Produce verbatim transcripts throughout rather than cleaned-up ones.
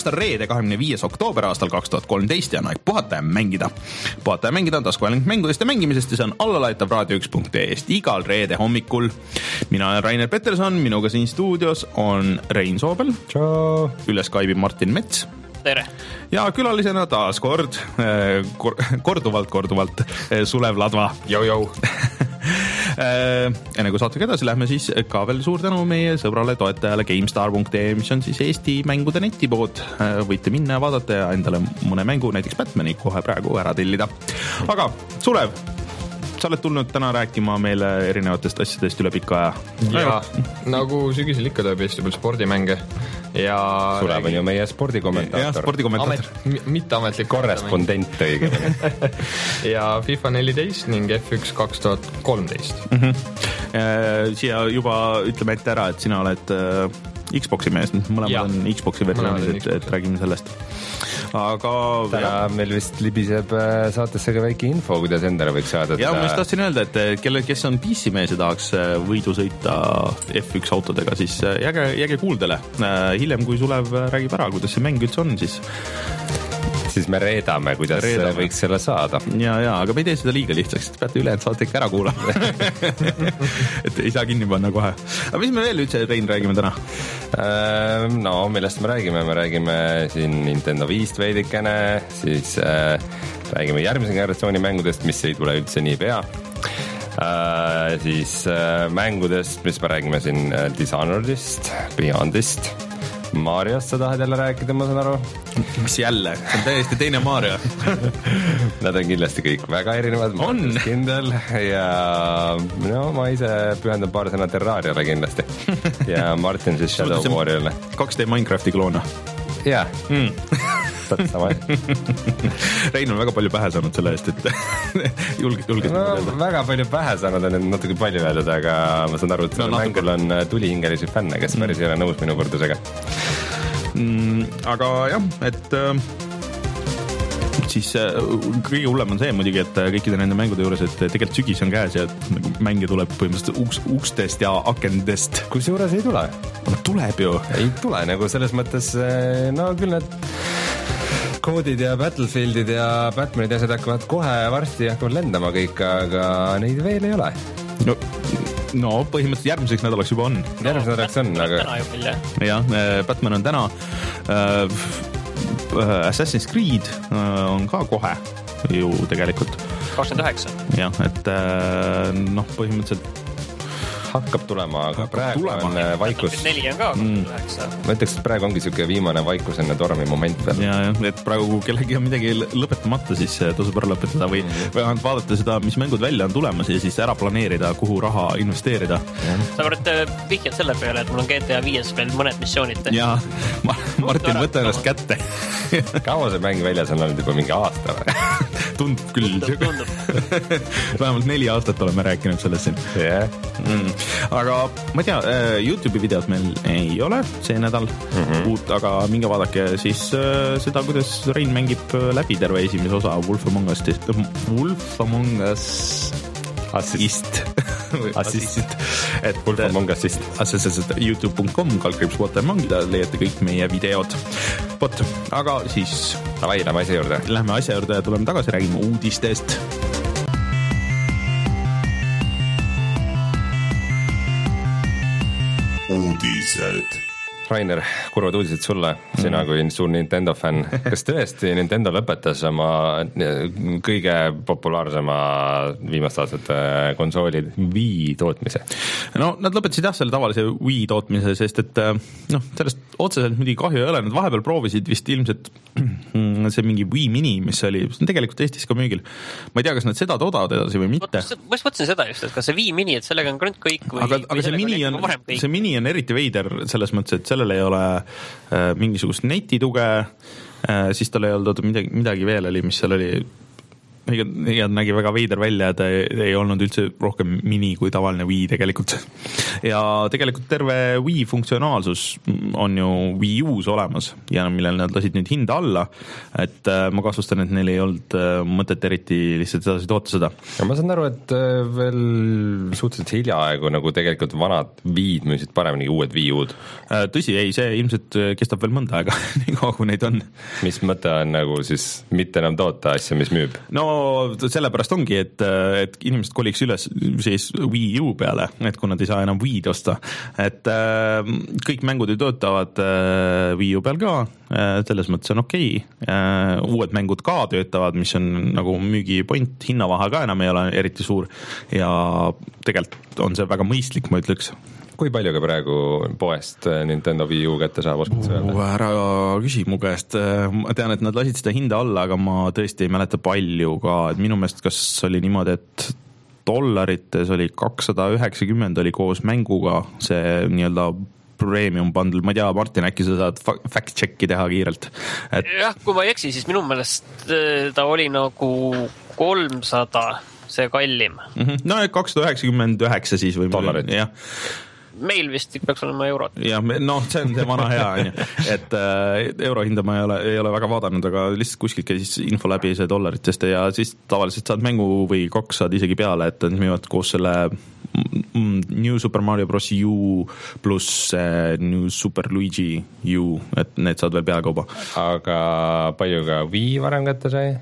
on reede, kahekümne viies oktoober aastal kaks tuhat kolmteist ja on aeg puhata ja mängida. Puhata ja mängida on taskuhääling mängudest ja mängimisest ja see on allalaetav raadio üks punkt ee-st igal reede hommikul. Mina olen Rainer Peterson, minuga siin stuudios on Rein Soobel. Tšau. Üle Skype'i Martin Mets. Tere. Ja külalisena taas kord, korduvalt, korduvalt Sulev Ladva. Jau, jau. Enne kui saatega edasi lähme, siis ka veel suur tänu meie sõbrale toetajale GameStar punkt ee, mis on siis Eesti mängude netipood. Võite minna ja vaadata ja endale mõne mängu, näiteks Batmani, kohe praegu ära tellida. Aga Sulev, sa oled tulnud täna rääkima meile erinevatest asjadest üle pika aja. Ja, nagu sügisel ikka tuleb Eesti peal spordimänge. Ja Sulev on ju meie spordikommentaator. Ja, spordikommentaator. Amet, mitteametlik korrespondent õigemini. ja FIFA neliteist ning F üks kaks tuhat kolmteist. Mm-hmm. Siia juba ütleme ette ära, et sina oled Xboxi mees, mõlemad ja. on Xboxi versioonid, et, et räägime sellest. Aga täna ja. meil vist libiseb saatesse ka väike info, kuidas endale võiks saada. Ja ma just tahtsin öelda, et kelle, kes on P C mees ja tahaks võidu sõita F üks autodega, siis jääge, jääge kuuldele. Hiljem, kui Sulev räägib ära, kuidas see mäng üldse on, siis siis me reedame, kuidas reedame. võiks selle saada. Ja, ja, aga me ei tee seda liiga lihtsaks, et peate ülejäänud saate ikka ära kuulama. et ei saa kinni panna kohe. Aga mis me veel üldse, Rein, räägime täna? No, millest me räägime? Me räägime siin Nintendo viist veidikene, siis äh, räägime järgmise generatsiooni mängudest, mis ei tule üldse nii pea. Äh, siis äh, mängudest, mis me räägime siin äh, Dishonoredist, Beyondist, Mariost sa tahad jälle rääkida, ma saan aru. Mis jälle? See on täiesti teine Mario. Nad on kindlasti kõik väga erinevad. On. Kindel. Ja no, ma ise pühendan paar sõna Terrariale kindlasti. Ja Martin siis Shadow Warrior'le. kaks D Minecrafti kloona. Jaa. Mm. Sama. Rein on väga palju pähe saanud selle eest, et julge, julge. No, väga palju pähe saanud on natuke palju öeldud, aga ma saan aru, et no, mängul on tulihingelisi fänne, kes mm. päris ei ole nõus minu kordusega. Mm, aga jah, et äh, siis äh, kõige hullem on see muidugi, et kõikide nende mängude juures, et tegelikult sügis on käes ja mänge tuleb põhimõtteliselt uks, ukstest ja akendest. Kus juures ei tule? Tuleb ju. Ei tule, nagu selles mõttes, no küll need koodid ja Battlefieldid ja Batmanid ja asjad hakkavad kohe varsti hakkavad lendama kõik, aga neid veel ei ole. No, no põhimõtteliselt järgmiseks nädalaks juba on. Järgmiseks nädalaks on, aga jah, Batman on täna. Assassin's Creed on ka kohe ju tegelikult. kakskümmend üheksa. jah, et noh, põhimõtteliselt hakkab tulema, aga praegu tulema. on vaikus. neli on ka kakskümmend üheksa. Mm. Ma ütleks, et praegu ongi siuke viimane vaikus enne tormi moment veel. Ja, ja, et praegu kellegi on midagi lõpetamata, siis tasub ära lõpetada või, või vaadata seda, mis mängud välja on tulemas ja siis ära planeerida, kuhu raha investeerida. Sa võrd vihjad selle peale, et mul on G T A viies veel mõned missioonid. Ja, ma, Martin, võta ennast kätte. Kaua see mäng väljas on olnud juba mingi aasta või? Tundub küll. Tundub. Vähemalt neli aastat oleme rääkinud sellest siin. Yeah. Mm. Aga ma ei tea, YouTube'i videot meil ei ole see nädal mm-hmm. uut, aga minge vaadake siis seda, kuidas Rein mängib läbi terve esimese osa Wolf Among Us Wolf Among Us Assist Assist et Wolf Among Us Assist youtube punkt com kaldkriips Water Mangida leiate kõik meie videod. Vot, aga siis Tavai, lähme asja juurde. Lähme asja juurde ja tuleme tagasi, räägime uudistest. Uudised. Rainer, kurvad uudised sulle, sina kui suur Nintendo fänn. Kas tõesti Nintendo lõpetas oma kõige populaarsema viimaste aastate konsooli Wii tootmise? No nad lõpetasid jah selle tavalise Wii tootmise, sest et noh, sellest otseselt muidugi kahju ei ole, nad vahepeal proovisid vist ilmselt see mingi Wii Mini, mis oli tegelikult Eestis ka müügil. Ma ei tea, kas nad seda toodavad edasi või mitte. Ma mõtlesin seda just, et kas see Wii Mini, et sellega on kõik või, aga, aga see, mini on, see Mini on eriti veider selles mõttes, et sellel ei ole äh, mingisugust netituge, äh, siis tal ei olnud midagi, midagi veel oli, mis seal oli ja nägi väga veider välja, ta ei, ei olnud üldse rohkem mini kui tavaline Wii tegelikult. Ja tegelikult terve Wii funktsionaalsus on ju Wii U's olemas ja millel nad lasid nüüd hinda alla, et ma kahtlustan, et neil ei olnud mõtet eriti lihtsalt edasi toota seda. Ja ma saan aru, et veel suhteliselt hiljaaegu nagu tegelikult vanad Wii'd müüsid paremini uued Wii U'd. Tõsi, ei, see ilmselt kestab veel mõnda aega, nii kaua kui neid on. Mis mõte on nagu siis mitte enam toota asja, mis müüb? No sellepärast ongi, et, et inimesed koliks üles siis Wii U peale, et kui nad ei saa enam Wii'd osta, et äh, kõik mängud ju töötavad äh, Wii U peal ka, äh, selles mõttes on okei okay. äh, uued mängud ka töötavad, mis on nagu müügipoint, hinnavahe ka enam ei ole eriti suur ja tegelikult on see väga mõistlik, ma ütleks. Kui palju ka praegu poest Nintendo Wii U kätte saab, oskad sa öelda? Ära küsi mu käest, ma tean, et nad lasid seda hinda alla, aga ma tõesti ei mäleta palju ka, et minu meelest kas oli niimoodi, et dollarites oli kakssada üheksakümmend oli koos mänguga see nii-öelda premium bundle, ma ei tea, Martin, äkki sa saad fact-checki teha kiirelt? Et... jah, kui ma ei eksi, siis minu meelest ta oli nagu kolmsada see kallim. Mm-hmm. No kakssada üheksakümmend üheksa siis või dollarit. Jah. Meil vist peaks olema eurot. Ja, noh, see on see vana hea, et äh, eurohinda ma ei ole, ei ole väga vaadanud, aga lihtsalt kuskilt käis info läbi see dollaritest ja siis tavaliselt saad mängu või kaks saad isegi peale, et nad müüvad koos selle New Super Mario Bros. U pluss New Super Luigi U, et need saad veel peakauba. Aga palju ka Wii varem kätte sai?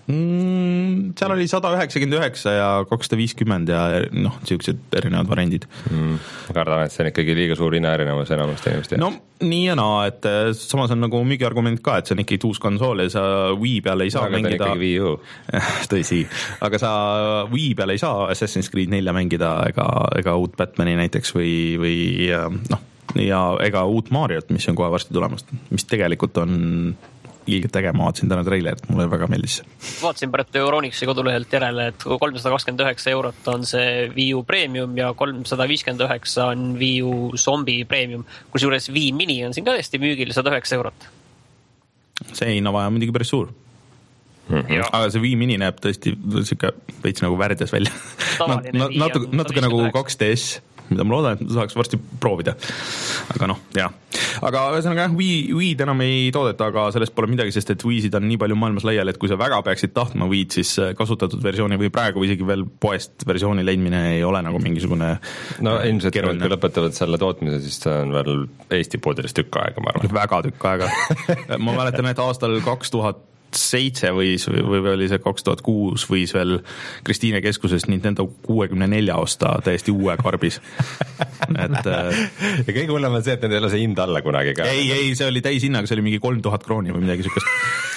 Mm, seal oli sada üheksakümmend üheksa ja kakssada viiskümmend ja noh, siuksed erinevad variandid. Mm, kardan, et see on ikkagi liiga suur hinna erinevus enamast inimest. No nii ja naa, et samas on nagu müügiargument ka, et see on ikkagi uus konsool ja sa Wii peale ei saa aga mängida. Wii U. Tõsi, aga sa Wii peale ei saa Assassin's Creed nelja mängida ega, ega uut Batmani näiteks või, või noh, ja ega uut Mariot, mis on kohe varsti tulemast, mis tegelikult on ilgelt tegema, ma vaatasin täna treilerit, mulle väga meeldis. Vaatasin pärast Euronixi kodulehelt järele, et kolmsada kakskümmend üheksa eurot on see Wii U Premium ja kolmsada viiskümmend üheksa on Wii U Zombie Premium, kus juures Wii Mini on siin ka tõesti müügil sada üheksa eurot. See hinnavahe on muidugi päris suur. Mm-hmm. Aga see Wii Mini näeb tõesti siuke veits nagu värdes välja. Nat- natuke, natuke nagu kaks D S, mida ma loodan, et saaks varsti proovida. Aga noh, jah. Aga ühesõnaga Wii, Wii'd enam ei toodeta, aga sellest pole midagi, sest et Wii'sid on nii palju maailmas laial, et kui sa väga peaksid tahtma Wii'd, siis kasutatud versiooni või praegu isegi veel poest versiooni leidmine ei ole nagu mingisugune no ilmselt, kui lõpetavad selle tootmise, siis see on veel Eesti poodides tükk aega, ma arvan. Väga tükk aega. Ma mäletan, et aastal kaks tuhat seitse võis või, või oli see kaks tuhat kuus võis veel Kristiine keskusest Nintendo kuuekümne nelja osta täiesti uue karbis. Et, ja kõige hullem on see, et need ei ole see hind alla kunagi ka. Ei, ei, see oli täishinnaga, see oli mingi kolm tuhat krooni või midagi sükest.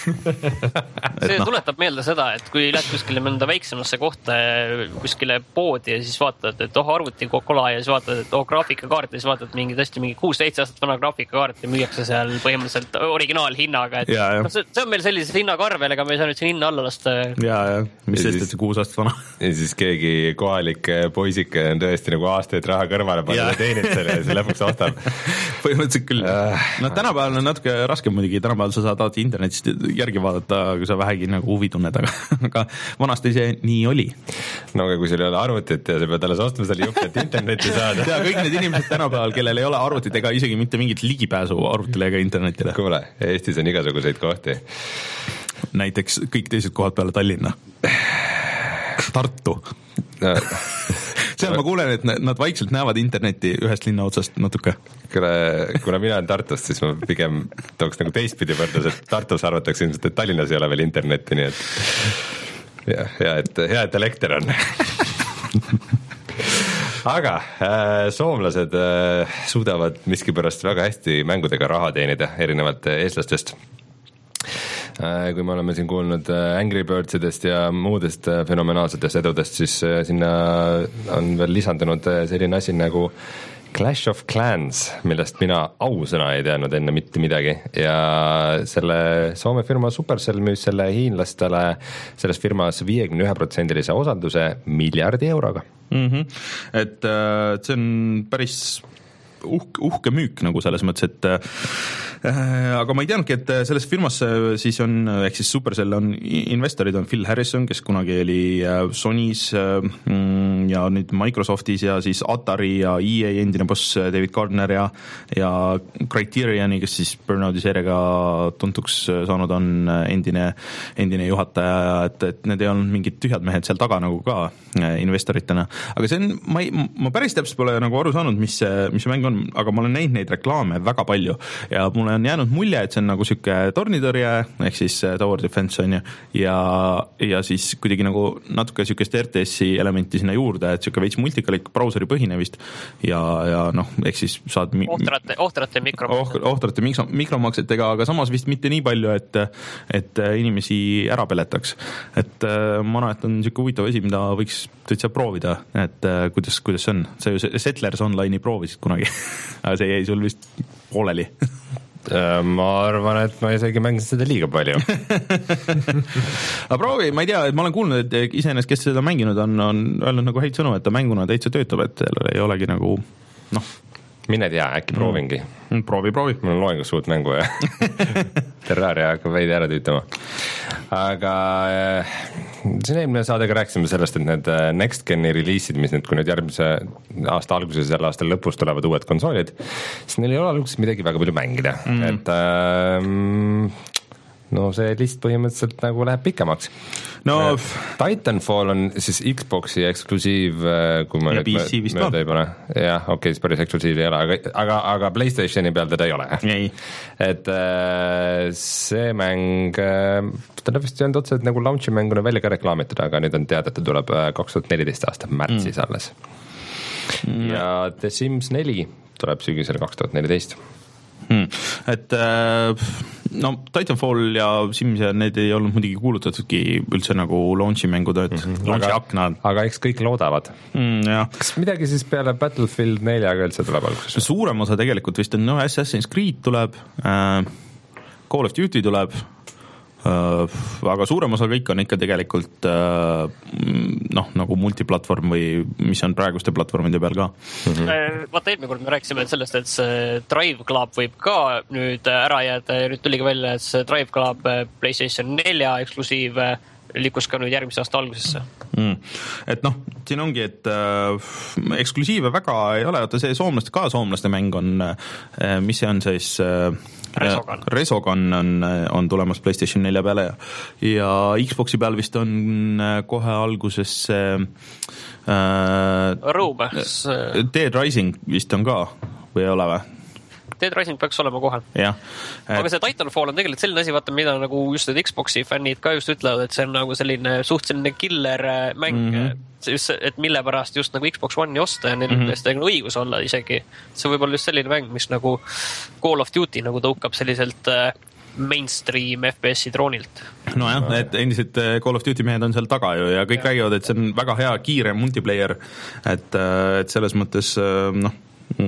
see no. tuletab meelde seda, et kui lähed kuskile mõnda väiksemasse kohta kuskile poodi ja siis vaatad, et oh arvuti kola ja siis vaatad, et oh graafikakaart ja siis vaatad mingi tõesti mingi kuus-seitse aastat vana graafikakaart ja müüakse seal põhimõtteliselt originaalhinnaga, et ja, ja. No, see, see on meil sellises hinnakarvel, ega me ei saa nüüd siin hinna alla lasta. Ja, ja, mis sest, et see kuus aastat vana. Ja siis keegi kohalik poisike on tõesti nagu aastaid raha kõrvale pannud ja teenid selle ja see lõpuks ostab. Põhimõtteliselt küll. No tänapäeval on natuke raskem muidugi, tänapäeval sa saad alati internetist järgi vaadata, kui sa vähegi nagu huvi tunned, aga, aga vanasti see nii oli. No aga kui sul ei ole arvutit ja sa pead alles ostma selle juht, et internetti saada. Ja kõik need inimesed tänapäeval, kellel ei ole arvutit ega isegi mitte mingit ligipääsu arvutile ega internetile. Kuule, Eestis on igasuguseid kohti. Näiteks kõik teised kohad peale Tallinna. Tartu. Seal ma kuulen, et nad vaikselt näevad interneti ühest linna otsast natuke. Kuna, kuna mina olen Tartust, siis ma pigem tooks nagu teistpidi võrdes, et Tartus arvatakse ilmselt, et Tallinnas ei ole veel internetti, nii et ja, ja et hea, et elekter on. Aga äh, soomlased äh, suudavad miskipärast väga hästi mängudega raha teenida erinevalt eestlastest. Kui me oleme siin kuulnud Angry Birdsidest ja muudest fenomenaalsetest edudest, siis sinna on veel lisandunud selline asi nagu Clash of Clans, millest mina ausõna ei teadnud enne mitte midagi ja selle Soome firma Supercell müüs selle hiinlastele selles firmas viiekümne ühe protsendilise osanduse miljardi euroga. Mm-hmm. Et see on päris uhke, uhke müük nagu selles mõttes, et äh, aga ma ei teadnudki, et selles firmas siis on, ehk siis Supercell on, investorid on Phil Harrison, kes kunagi oli Sonys äh, ja nüüd Microsoftis ja siis Atari ja E A endine boss David Gardner ja, ja Criterioni, kes siis Burnouti seeriaga tuntuks saanud on endine, endine juhataja, et, et need ei olnud mingid tühjad mehed seal taga nagu ka investoritena, aga see on, ma, ei, ma päris täpselt pole nagu aru saanud, mis see, mis see mäng on, aga ma olen näinud neid reklaame väga palju ja mulle on jäänud mulje, et see on nagu siuke tornitõrje ehk siis tower defense on ju ja, ja siis kuidagi nagu natuke siukest R T S-i elementi sinna juurde, et siuke veits multikalik brauseri põhine vist ja, ja noh, ehk siis saad mi- ohtrate, ohtrate mikromaksetega oh, ohtrate mikro, mikromaksetega, aga samas vist mitte nii palju, et, et inimesi ära peletaks, et ma arvan, et on siuke huvitav asi, mida võiks täitsa proovida, et kuidas, kuidas see on, see ju Settlers Online'i proovisid kunagi aga see jäi sul vist pooleli ma arvan, et ma isegi mängisin seda liiga palju aga proovi, ma ei tea, et ma olen kuulnud, et iseenesest, kes seda mänginud on, on öelnud nagu häid sõnu, et ta mänguna täitsa töötab, et ei olegi nagu noh mine tea, äkki proovingi mm. proovi, proovi mul on loengus suurt mängu ja Terraria hakkab veidi ära tüütama aga äh, siin eelmine saadega rääkisime sellest, et need Next Gen'i reliisid, mis nüüd, kui nüüd järgmise aasta alguses ja selle aasta lõpus tulevad uued konsoolid, siis neil ei ole alguses midagi väga palju mängida mm. et äh, no see list põhimõtteliselt nagu läheb pikemaks no Titanfall on siis Xboxi eksklusiiv, kui ma ja P C vist mööda ei pane jah, okei okay,, siis päris eksklusiiv ei ole, aga, aga, aga PlayStationi peal teda ei ole ei. et see mäng ta on vist jäänud otseselt nagu launchi mänguna välja ka reklaamitud, aga nüüd on teada, et ta tuleb kaks tuhat neliteist aasta märtsis mm. alles mm. ja The Sims neli tuleb sügisel kaks tuhat neliteist Hmm. et no Titanfall ja Sims ja need ei olnud muidugi kuulutatudki üldse nagu launchi mängud, et mm-hmm. launchi aknad. Aga eks kõik loodavad mm, jah. Kas midagi siis peale Battlefield neljaga üldse tuleb alguses? Suurem osa tegelikult vist on, no Assassin's Creed tuleb äh, Call of Duty tuleb Uh, aga suurem osa kõik on ikka tegelikult uh, noh, nagu multiplatvorm või mis on praeguste platvormide peal ka mm-hmm. Vaata, eelmine kord me rääkisime sellest, et see Drive Club võib ka nüüd ära jääda ja nüüd tuligi välja, et see Drive Club PlayStation nelja eksklusiiv liikus ka nüüd järgmise aasta algusesse mm. et noh, siin ongi, et äh, eksklusiive väga ei ole, oota see soomlaste, ka soomlaste mäng on äh, mis see on siis äh, Resogun, Resogun on, on tulemas PlayStation nelja peale ja, ja Xboxi peal vist on kohe alguses see äh, Rõube Dead Rising vist on ka või ei ole või? Dead Rising peaks olema kohe. jah. Aga see Titanfall on tegelikult selline asi, vaata, mida nagu just need Xboxi fännid ka just ütlevad, et see on nagu selline suht selline killer mäng, mm-hmm. just, et mille pärast just nagu Xbox One'i osta ja neil mm-hmm. on õigus olla isegi. See võib olla just selline mäng, mis nagu Call of Duty nagu tõukab selliselt mainstream F P S-i droonilt. No jah, et endiselt Call of Duty mehed on seal taga ju ja kõik ja. räägivad, et see on väga hea kiire multiplayer, et, et selles mõttes noh,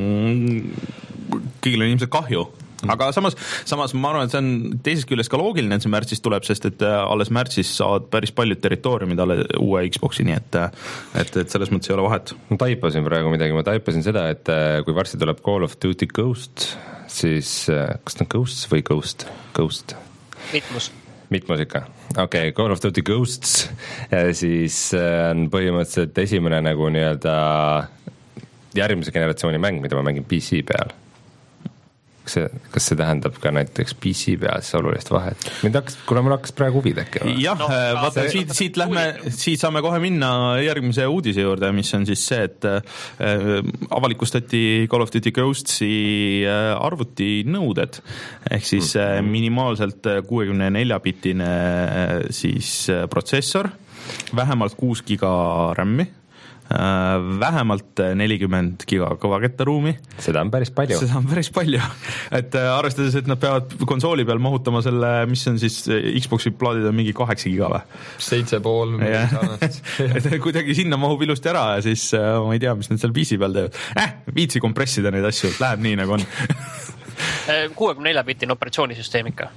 kõigil on ilmselt kahju, aga samas, samas ma arvan, et see on teisest küljest ka loogiline, et see märtsis tuleb, sest et alles märtsis saavad päris paljud territooriumid alle uue Xboxi, nii et, et, et selles mõttes ei ole vahet. Ma taipasin praegu midagi, ma taipasin seda, et kui varsti tuleb Call of Duty Ghost, siis kas ta on Ghosts või Ghost? Ghost. Mitmus. Mitmus ikka. Okei, okay, Call of Duty Ghosts, siis on põhimõtteliselt esimene nagu nii-öelda järgmise generatsiooni mäng, mida ma mängin P C peal. Kas see, kas see tähendab ka näiteks P C peal siis olulist vahet? Mind hakkas, kuna mul hakkas praegu huvi tekkima. jah, no, vaata, see, siit, siit lähme, siit saame kohe minna järgmise uudise juurde, mis on siis see, et äh, avalikustati Call of Duty Ghostsi äh, arvutinõuded, ehk siis äh, minimaalselt kuuekümne nelja bitine äh, siis äh, protsessor, vähemalt kuus giga RAM-i, vähemalt nelikümmend giga kõvakettaruumi. Seda on päris palju. Seda on päris palju. Et arvestades, et nad peavad konsooli peal mahutama selle, mis on siis Xboxi plaadid on mingi kaheksa giga või? Seitse pool. et kuidagi sinna mahub ilusti ära ja siis ma ei tea, mis nad seal P C peal teevad. Eh, viitsi kompressida neid asju, läheb nii nagu on. kuuekümne nelja bitine operatsioonisüsteem ikka.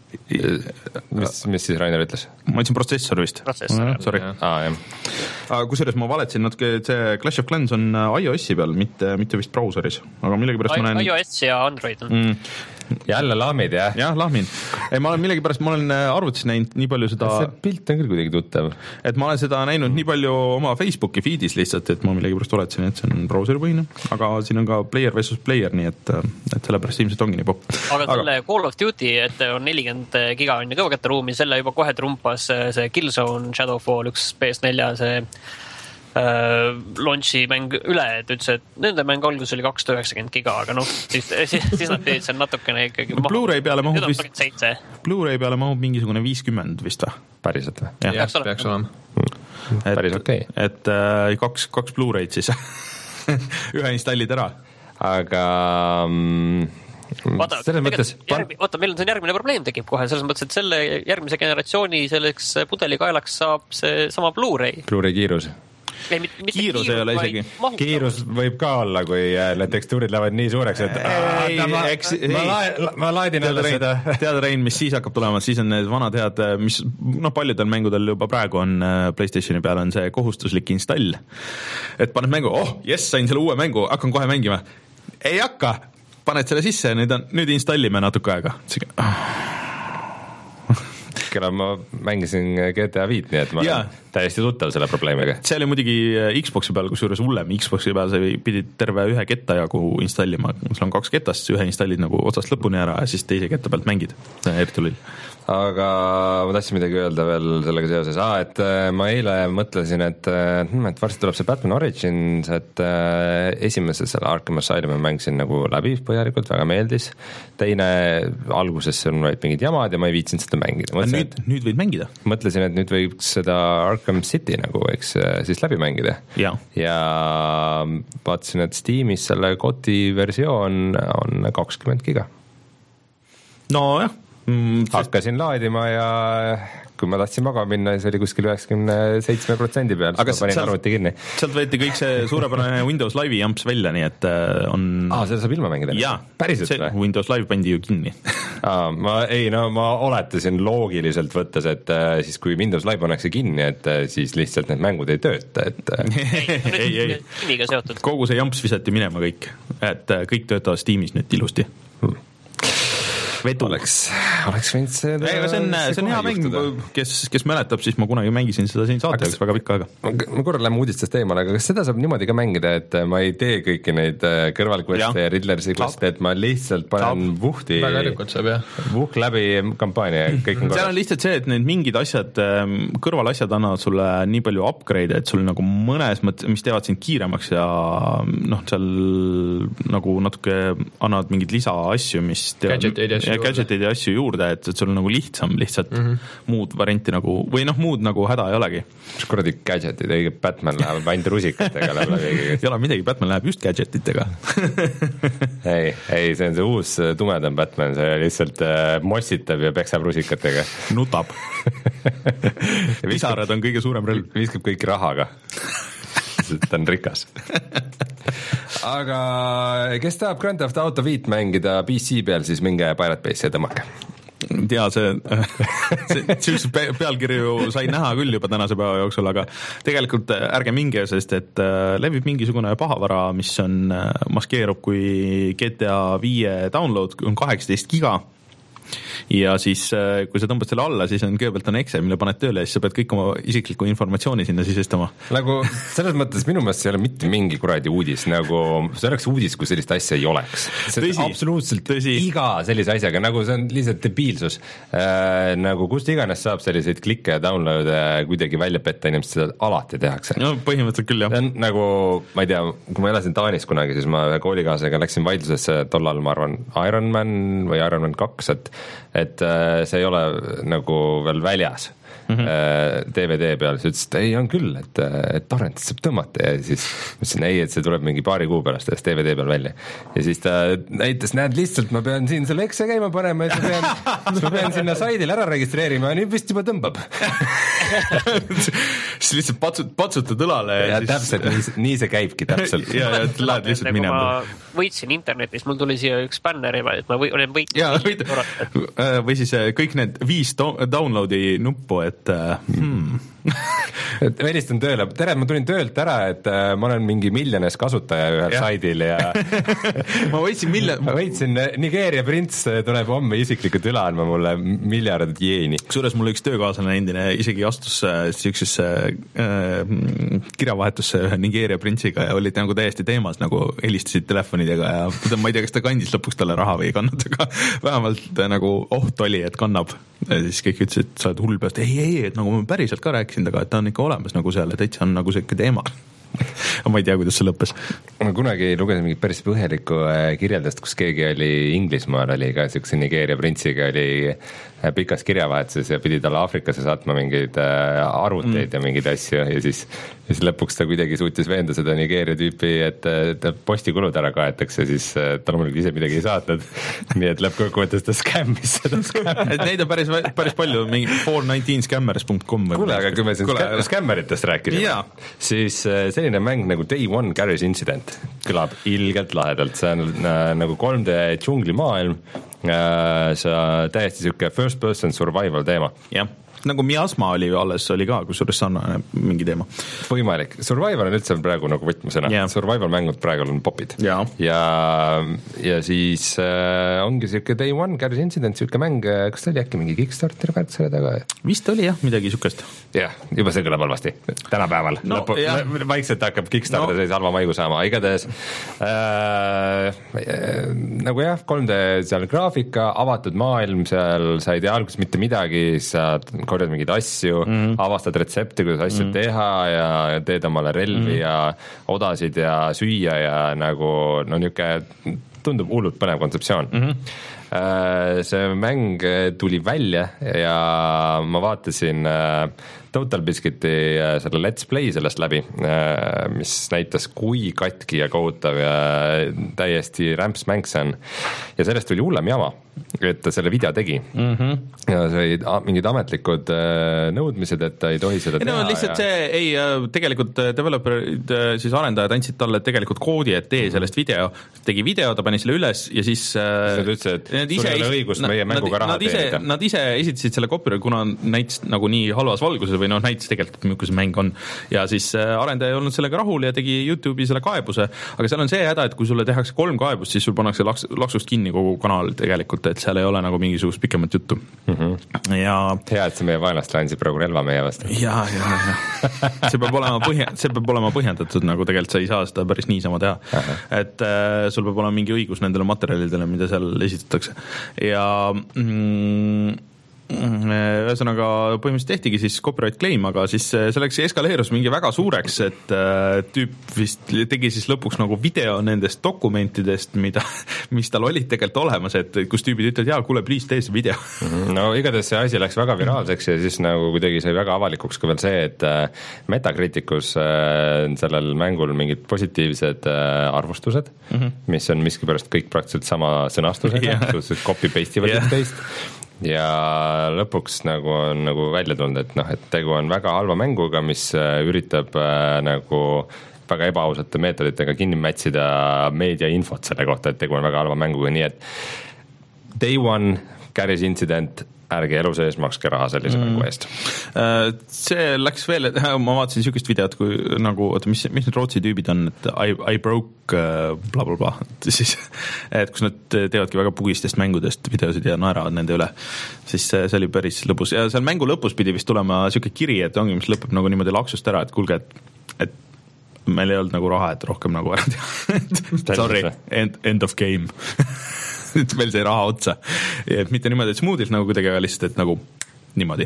mis, mis siis Rainer ütles? Ma ütlesin protsessor vist. Protsessor, jah. Sorry. Ah, jah. Kusjuures ma valetasin natuke, et see Clash of Clans on iOS-i peal, mitte, mitte vist brauseris. Aga millegipärast ma näen... iOS ja Android on. Mm. Jälle lahmid, jah? Jah, lahmin. Ei, ma olen millegipärast, ma olen arvutis näinud nii palju seda... See pilt on küll kuidagi tuttav. Et ma olen seda näinud mm. nii palju oma Facebooki feedis lihtsalt, et ma millegipärast oletasin, et see on brauseripõhine. Aga siin on ka player versus player, nii et, et sellepärast ilmselt ongi nii popp. Aga selle Aga... Call of Duty, et on nelikümmend giga on kõvakette ruumi, selle juba kohe trumpas see Killzone, Shadowfall, üks P S four see launchi mäng üle, et ütles, et nende mäng algus oli kakssada üheksakümmend giga, aga noh, siis, siis, siis nad pidid seal natukene ikkagi no, Blu-ray peale mahub vist seitse. Blu-ray peale mahub mingisugune viiskümmend vist või? Päriselt või? jah, jah, peaks olema. Et, päris okei okay. Et äh, kaks, kaks Blu-ray'd siis ühe installid ära. Aga mm, Vaata, mõttes... järg, vaata, meil on see järgmine probleem tekib kohe, selles mõttes, et selle järgmise generatsiooni selleks pudelikaelaks saab see sama Blu-ray. Blu-ray kiirus. Ei, mit, mitte kiirus ei ole isegi. Kiirus võib ka olla, kui need tekstuurid lähevad nii suureks, et ei, ma, eks, ma, la, ma laadin tead, Rein, seda. Tead, Rein, mis siis hakkab tulema, siis on need vanad head, mis noh, paljudel mängudel juba praegu on PlayStationi peal on see kohustuslik install. Et paned mängu, oh, jess, sain selle uue mängu, hakkan kohe mängima. Ei hakka, paned selle sisse, nüüd, on, nüüd installime natuke aega. kella ma mängisin G T A viit, nii et ma ja. olen täiesti tuttav selle probleemiga. See oli muidugi Xboxi peal, kusjuures hullem. Xboxi peal sa pidid terve ühe ketta jagu installima. Sul on kaks ketast, ühe installid nagu otsast lõpuni ära ja siis teise ketta pealt mängid. Eriti lull. Aga ma tahtsin midagi öelda veel sellega seoses. Ah, et ma eile mõtlesin, et, et varsti tuleb see Batman Origins, et esimese selle Arkham Asylumi mängisin nagu läbi põhjalikult, väga meeldis. Teine alguses on vaid mingid jamad ja ma ei viitsinud seda mängida. Mõtlesin, nüüd, nüüd võid mängida? Mõtlesin, et nüüd võiks seda Arkham City nagu võiks siis läbi mängida. Ja, ja vaatasin, et Steamis selle koti versioon on kakskümmend giga. No jah. Mm, hakkasin laadima ja kui ma tahtsin magama minna, siis oli kuskil üheksakümne seitsme protsendi peal, siis ma panin arvuti kinni. Sealt võeti kõik see suurepärane Windows Live'i jamps välja, nii et on... Aa, seda saab ilma mängida? Jaa, päriselt see, või? Windows Live pandi ju kinni. Aa, ma, ei, no ma oletasin loogiliselt võttes, et äh, siis kui Windows Live pannakse kinni, et äh, siis lihtsalt need mängud ei tööta, et äh... ei, ei, ei. Kogu see jamps visati minema kõik, et äh, kõik töötavad Steamis nüüd ilusti. Hmm. Vedu. Oleks, oleks võinud see... Ei, see on, see on hea mäng, kes, kes mäletab, siis ma kunagi mängisin seda siin saate jaoks väga pikka aega. Ma korra lähen uudistest eemale, aga kas seda saab niimoodi ka mängida, et ma ei tee kõiki neid kõrvalqueste ja, ja Riddlersi queste, et ma lihtsalt panen saab. Vuhti väga edukalt saab, jah. Vuhk läbi kampaania ja kõik on korras. See on lihtsalt see, et need mingid asjad, kõrvalasjad annavad sulle nii palju upgrade, et sul nagu mõnes mõttes, mis teevad sind kiiremaks ja noh, seal nagu natuke annavad mingid lisa asju, mis teevad ja gadgetid ja asju juurde, et, et sul on nagu lihtsam lihtsalt mm -hmm. muud varianti nagu, või noh, muud nagu häda ei olegi. Mis kuradi gadgetid, ei Batman läheb ainult rusikatega läheb läbi. Ei ole midagi, Batman läheb just gadgetitega. ei, ei, see on see uus tumedam Batman, see lihtsalt äh, mossitab ja peksab rusikatega. Nutab. Pisarad on kõige suurem relv. Viskab kõik rahaga. Ta on rikas. Aga kes tahab Grand Theft Auto viit mängida P C peal, siis minge Pirate Base'i ja tõmmake. Tea, see, see, see pealkirju sai näha küll juba tänase päeva jooksul, aga tegelikult ärge minge, sest et levib mingisugune pahavara, mis on, maskeerub kui G T A viie download, on kaheksateist giga. Ja siis, kui sa tõmbad selle alla, siis on kõigepealt on Excel, mille paned tööle ja siis sa pead kõik oma isikliku informatsiooni sinna sisestama. Nagu selles mõttes minu meelest see ei ole mitte mingi kuradi uudis, nagu see oleks uudis, kui sellist asja ei oleks. See on absoluutselt tõsi. Iga sellise asjaga, nagu see on lihtsalt debiilsus. Äh, nagu kust iganes saab selliseid klikke ja downloade kuidagi välja petta, inimesed seda alati tehakse. No põhimõtteliselt küll, jah. See on nagu, ma ei tea, kui ma elasin Taanis kunagi, siis ma ühe koolikaasega läksin vaidlusesse tollal, ma arvan, Iron Man või Iron Man kaks, et et see ei ole nagu veel väljas mm-hmm. D V D peal, siis ütles, et ei on küll, et, et torrentit saab tõmmata ja siis mõtlesin, ei, et see tuleb mingi paari kuu pärast D V D peal välja ja siis ta näitas, näed lihtsalt, ma pean siin selle X-e käima panema ja siis ma pean, siis ma pean sinna saidil ära registreerima ja nüüd vist juba tõmbab. siis lihtsalt patsut, patsutad õlale ja siis... täpselt, nii, nii see käibki täpselt ja, ja lähed lihtsalt minema. Ma võitsin internetis, mul tuli siia üks bänner, et ma või, olen võitnud ja, võit... või siis kõik need viis downloadi nuppu, et hmm. et helistan tööle, tere, ma tulin töölt ära, et äh, ma olen mingi miljones kasutaja ühel ja. saidil ja ma võitsin miljon... ma võitsin Nigeeria prints tuleb homme isiklikult üle andma mulle miljardit jeeni. Suures mulle üks töökaaslane endine isegi astus siuksesse äh, kirjavahetusse ühe Nigeeria printsiga ja olid nagu täiesti teemas, nagu helistasid telefonidega ja ma ei tea, kas ta kandis lõpuks talle raha või ei kannad, aga vähemalt nagu oht oli, et kannab. Ja siis kõik ütlesid, et sa oled hull peast, ei, ei, et nagu ma päriselt ka rääkisin, aga et ta on ikka olemas nagu seal ja täitsa on nagu see ikka teema. ma ei tea, kuidas see lõppes. Ma kunagi lugesin mingit päris põhjalikku kirjeldust, kus keegi oli Inglismaal, oli ka siukse Nigeeria printsiga oli pikas kirjavahetuses ja pidi talle Aafrikasse saatma mingeid arvuteid mm. ja mingeid asju ja siis, siis lõpuks ta kuidagi suutis veenda seda Nigeeria tüüpi, et, et postikulud ära kaetakse, siis ta loomulikult ise midagi ei saatnud. nii et lõppkokkuvõttes ta skämmis seda skämmi. Neid on päris, päris palju, mingi four nineteen scammers dot com. Kuule, aga kui me siin Kule, skämmeritest rääkisime, siis selline mäng nagu Day One Garry's Incident kõlab ilgelt lahedalt, see on äh, nagu kolm D džunglimaailm, äh, see täiesti siuke first person survival teema. Jah, nagu Miasma oli alles, oli ka, kusjuures sarnane mingi teema. Võimalik. Survival on üldse praegu nagu võtmusena. Yeah. Survival mängud praegu on popid. Yeah. Ja, ja siis äh, ongi siuke Day One Garry's Incident, siuke mäng, kas ta oli äkki mingi Kickstarteri värk selle taga? Vist oli jah, midagi siukest. Jah, juba see kõlab halvasti. Tänapäeval. No, Lõpu, vaikselt hakkab Kickstarter no. Seis halva maigu saama. Igatahes äh, äh, nagu jah, kolm D seal graafika, avatud maailm, seal sa ei tea alguses mitte midagi, sa korjad mingeid asju, mm-hmm. avastad retsepti, kuidas asju mm-hmm. teha ja teed omale relvi mm-hmm. ja odasid ja süüa ja nagu no niisugune tundub hullult põnev kontseptsioon. Mm-hmm. See mäng tuli välja ja ma vaatasin Total Biscuiti selle Let's Play sellest läbi, mis näitas, kui katki ja kohutav ja täiesti rämps mäng see on. Ja sellest tuli hullem jama, et ta selle video tegi. Mm-hmm. Ja see olid mingid ametlikud nõudmised, et ta ei tohi seda teha. No lihtsalt ja... see ei, tegelikult developerid, siis arendajad andsid talle tegelikult koodi, et tee sellest video. Tegi video, ta pani selle üles ja siis... Nad ütlesid, et sul ei ole õigust nad, meie mänguga raha teenida. Nad ise esitasid selle copyright, kuna näiteks nagu nii halvas valguses või noh, näiteks tegelikult, milline see mäng on. Ja siis arendaja ei olnud sellega rahul ja tegi YouTube'i selle kaebuse, aga seal on see häda, et kui sulle tehakse kolm kaebust, siis sul pannakse laks, laksust kinni kogu kanal tegelikult, et seal ei ole nagu mingisugust pikemat juttu. Mm-hmm. Ja... Hea, et see meie vaenlast andsid praegu relva meie vastu. Ja, ja, ja. See peab olema põhja, see peab olema põhjendatud, nagu tegelikult sa ei saa seda päris niisama teha. Aha. Et äh, sul peab olema mingi õigus nendele materjalidele, mida seal esitatakse. Ja... Mm, ühesõnaga põhimõtteliselt tehtigi siis copyright claim, aga siis selleks eskaleerus mingi väga suureks, et tüüp vist tegi siis lõpuks nagu video nendest dokumentidest, mida, mis tal olid tegelikult olemas, et kus tüübid ütlevad, jaa, kuule, please tee see video. No igatahes see asi läks väga viraalseks ja siis nagu kuidagi sai väga avalikuks ka veel see, et Metacriticus sellel mängul mingid positiivsed arvustused, mm-hmm. mis on miskipärast kõik praktiliselt sama sõnastusega, yeah. copy-paste ivad yeah. üksteist. Ja lõpuks nagu on nagu välja tulnud, et noh, et tegu on väga halva mänguga, mis üritab äh, nagu väga ebaausate meetoditega kinni mätsida meediainfot selle kohta, et tegu on väga halva mänguga, nii et Day One Garry's Incident, ärge elu sees makske raha sellise mängu eest. See läks veel, ma vaatasin sükist videot, kui nagu, oota, mis, mis need Rootsi tüübid on, et I, I broke bla bla bla, et siis, et kus nad teevadki väga bugistest mängudest videosid ja naeravad nende üle, siis see oli päris lõbus ja seal mängu lõpus pidi vist tulema süke kiri, et ongi, mis lõpeb nagu niimoodi laksust ära, et kuulge, et, et meil ei olnud nagu raha, et rohkem nagu ära teha. Sorry, end, end of game. et meil sai raha otsa. Et mitte niimoodi, et smoothilt nagu kuidagi lihtsalt, et nagu niimoodi.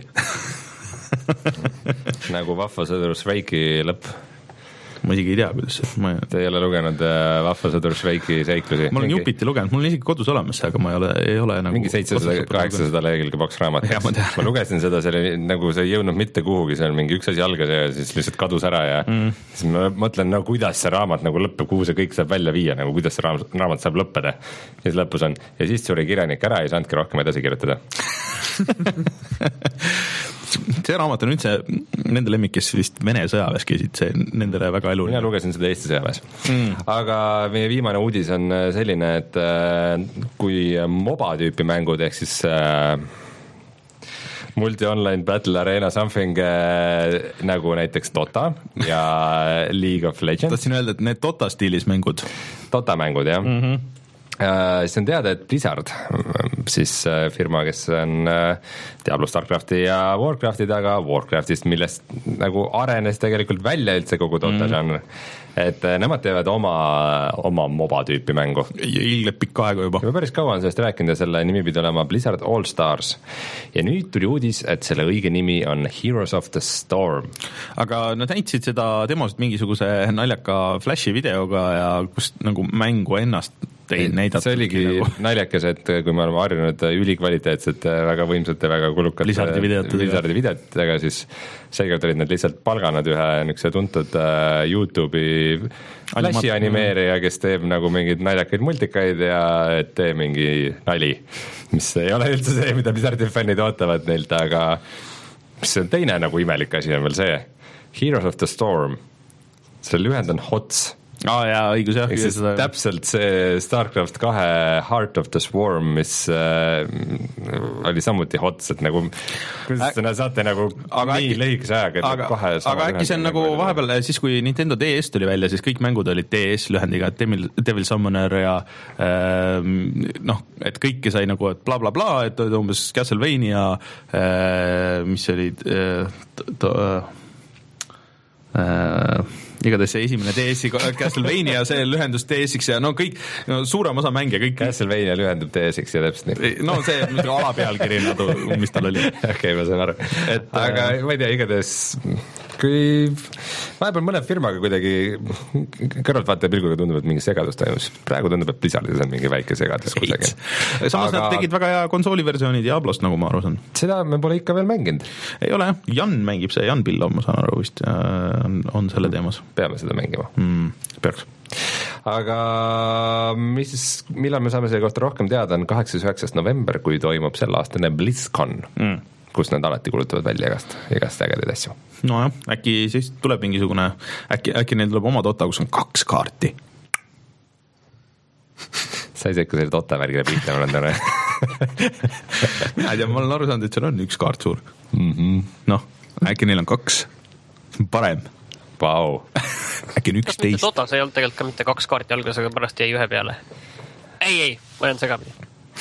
nagu Vahva sõdur Šveiki lõpp. Ma isegi ei tea, kuidas see. Ma... Te ei ole lugenud Vahva sõdur Šveiki seiklusi? Ma olen jupiti lugenud, mul on isegi kodus olemas, aga ma ei ole, ei ole nagu... Mingi seitsesada kaheksasada lehekülge paks raamat. Ja, ma, ma lugesin seda, see oli, nagu see ei jõudnud mitte kuhugi, see on mingi üks asi algas ja siis lihtsalt kadus ära ja mm. siis ma mõtlen, no kuidas see raamat nagu lõppeb, kuhu see kõik saab välja viia, nagu kuidas see raamat, raamat saab lõppeda. Ja siis lõpus on, ja siis suri kirjanik ära ja ei saanudki rohkem edasi kirjutada. see raamat on üldse nende lemmik, kes vist Vene sõjaväes käisid, see nendele väga eluline. mina lugesin seda Eesti sõjaväes mm.. aga meie viimane uudis on selline, et kui MOBA tüüpi mängud, ehk siis multi-online battle arena something äh, nagu näiteks Dota ja League of Legends. tahtsin öelda, et need Dota stiilis mängud. Dota mängud, jah mm. -hmm. äh, siis on teada, et Blizzard, siis äh, firma, kes on äh, Diablo, Starcrafti ja Warcrafti taga, Warcraftist, millest nagu arenes tegelikult välja üldse kogu Dota žanr mm. -hmm. et äh, nemad teevad oma, oma MOBA tüüpi mängu. Ilgelt pikka aega juba. juba päris kaua on sellest rääkinud ja selle nimi pidi olema Blizzard All Stars. Ja nüüd tuli uudis, et selle õige nimi on Heroes of the Storm. Aga nad näitasid seda demost mingisuguse naljaka flashi videoga ja kus nagu mängu ennast ei näidatud. See oligi nagu naljakas, et kui me oleme harjunud ülikvaliteetsed, väga võimsad ja väga kulukad Blizzardi videotega, Blizzardi videotega, siis seekord olid nad lihtsalt palganud ühe niisuguse tuntud uh, YouTube'i flashi animeerija, kes teeb nagu mingeid naljakaid multikaid ja et teeb mingi nali, mis ei ole üldse see, mida Blizzardi fännid ootavad neilt, aga mis on teine nagu imelik asi on veel see, Heroes of the Storm, see lühend on H O T S. aa ah, jaa, õigus jah. Seda... täpselt see Starcraft kahe Heart of the Swarm, mis äh, oli samuti H O T S, et nagu kuidas te saate nagu aga nii lühikese ajaga aga, aga, aga äkki see on nagu vahepeal, siis kui Nintendo D S tuli välja, siis kõik mängud olid D S lühendiga, Devil, Devil Summoner ja äh, noh, et kõike sai nagu, et bla bla bla, et umbes Castlevania äh, mis olid äh, to, äh, igatahes see esimene D S-i Castlevania, see lühendus D S-iks ja no kõik, no suurem osa mänge kõik. Castlevania lühendub D S-iks ja täpselt nii. No see alapealkiri, mis tal oli. Okei, ma saan aru. Et, aga äh... ma ei tea, igatahes kui vahepeal mõne firmaga kuidagi kõrvaltvaataja pilguga tundub, et mingi segadus toimus. Praegu tundub, et Blizzardis on mingi väike segadus kusagil. Samas aga... nad tegid väga hea konsooliversiooni Diablost, nagu ma aru saan. Seda me pole ikka veel mänginud. Ei ole, Jan mängib see, Jan Pillo, ma saan aru vist, on, on selle teemas. Peame seda mängima mm,. Peaks. Aga mis, millal me saame selle kohta rohkem teada, on kaheksas üheksas november, kui toimub selle aastane BlizzCon, mm. kus nad alati kulutavad välja igast, igast ägedaid asju. No jah, äkki siis tuleb mingisugune, äkki, äkki neil tuleb oma Dota, kus on kaks kaarti. Sa ei saa ikka selle Dota värgile pihta, ma olen täna. Mina ei tea, ma olen aru saanud, et seal on üks kaart suur. Mm-hmm. Noh, äkki neil on kaks. Parem. Vau. Äkki on üksteist. Dotas ei olnud tegelikult ka mitte kaks kaarti alguses, aga pärast jäi ühe peale. Ei, ei, ma olen segamini.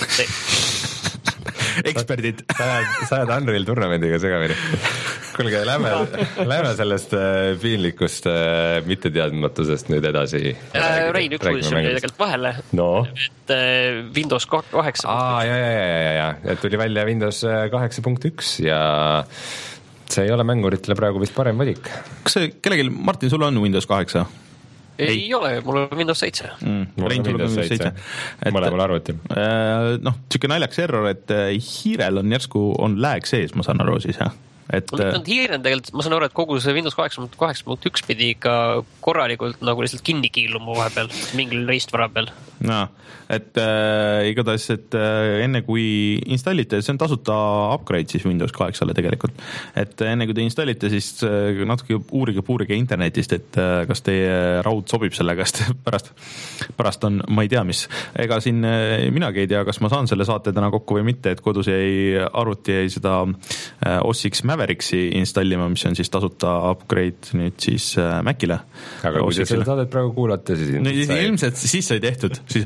Eksperdid. Sa ajad Unreal Tournamentiga segamini. Kuulge, lähme, lähme sellest äh, piinlikust äh, mitteteadmatusest nüüd edasi. Äh, Rein, üks uudis oli tegelikult vahele. No. Et äh, Windows kaheksa. Aa, ja, ja, ja, ja, ja. Tuli välja Windows kaheksa punkt üks ja see ei ole mänguritele praegu vist parem valik. Kas see kellelgi, Martin, sul on Windows kaheksa? Ei, ei ole, mul on Windows seitse. Mm, Rein, sul on Windows seitse. Mõlemal arvuti. Äh, noh, tšüke naljaks error, et hiirel on järsku, on lag sees, ma saan aru siis, jah? Et, no, hiir on tegelikult, ma saan aru, et kogu see Windows kaheksa punkt üks pidi ikka korralikult nagu lihtsalt kinni kiiluma vahepeal, mingil reistvara peal. No, et äh, igatahes, et äh, enne kui installite, see on tasuta upgrade siis Windows kaheksale tegelikult, et enne kui te installite, siis äh, natuke uurige puurige internetist, et äh, kas teie raud sobib sellega, sest pärast, pärast on, ma ei tea mis, ega siin äh, minagi ei tea, kas ma saan selle saate täna kokku või mitte, et kodus jäi arvuti jäi seda äh, O S X Mavericksi installima, mis on siis tasuta upgrade nüüd siis äh, Macile. Aga kui te seda saadet praegu kuulate, siis ilmselt sai... ilmselt siis sai tehtud, siis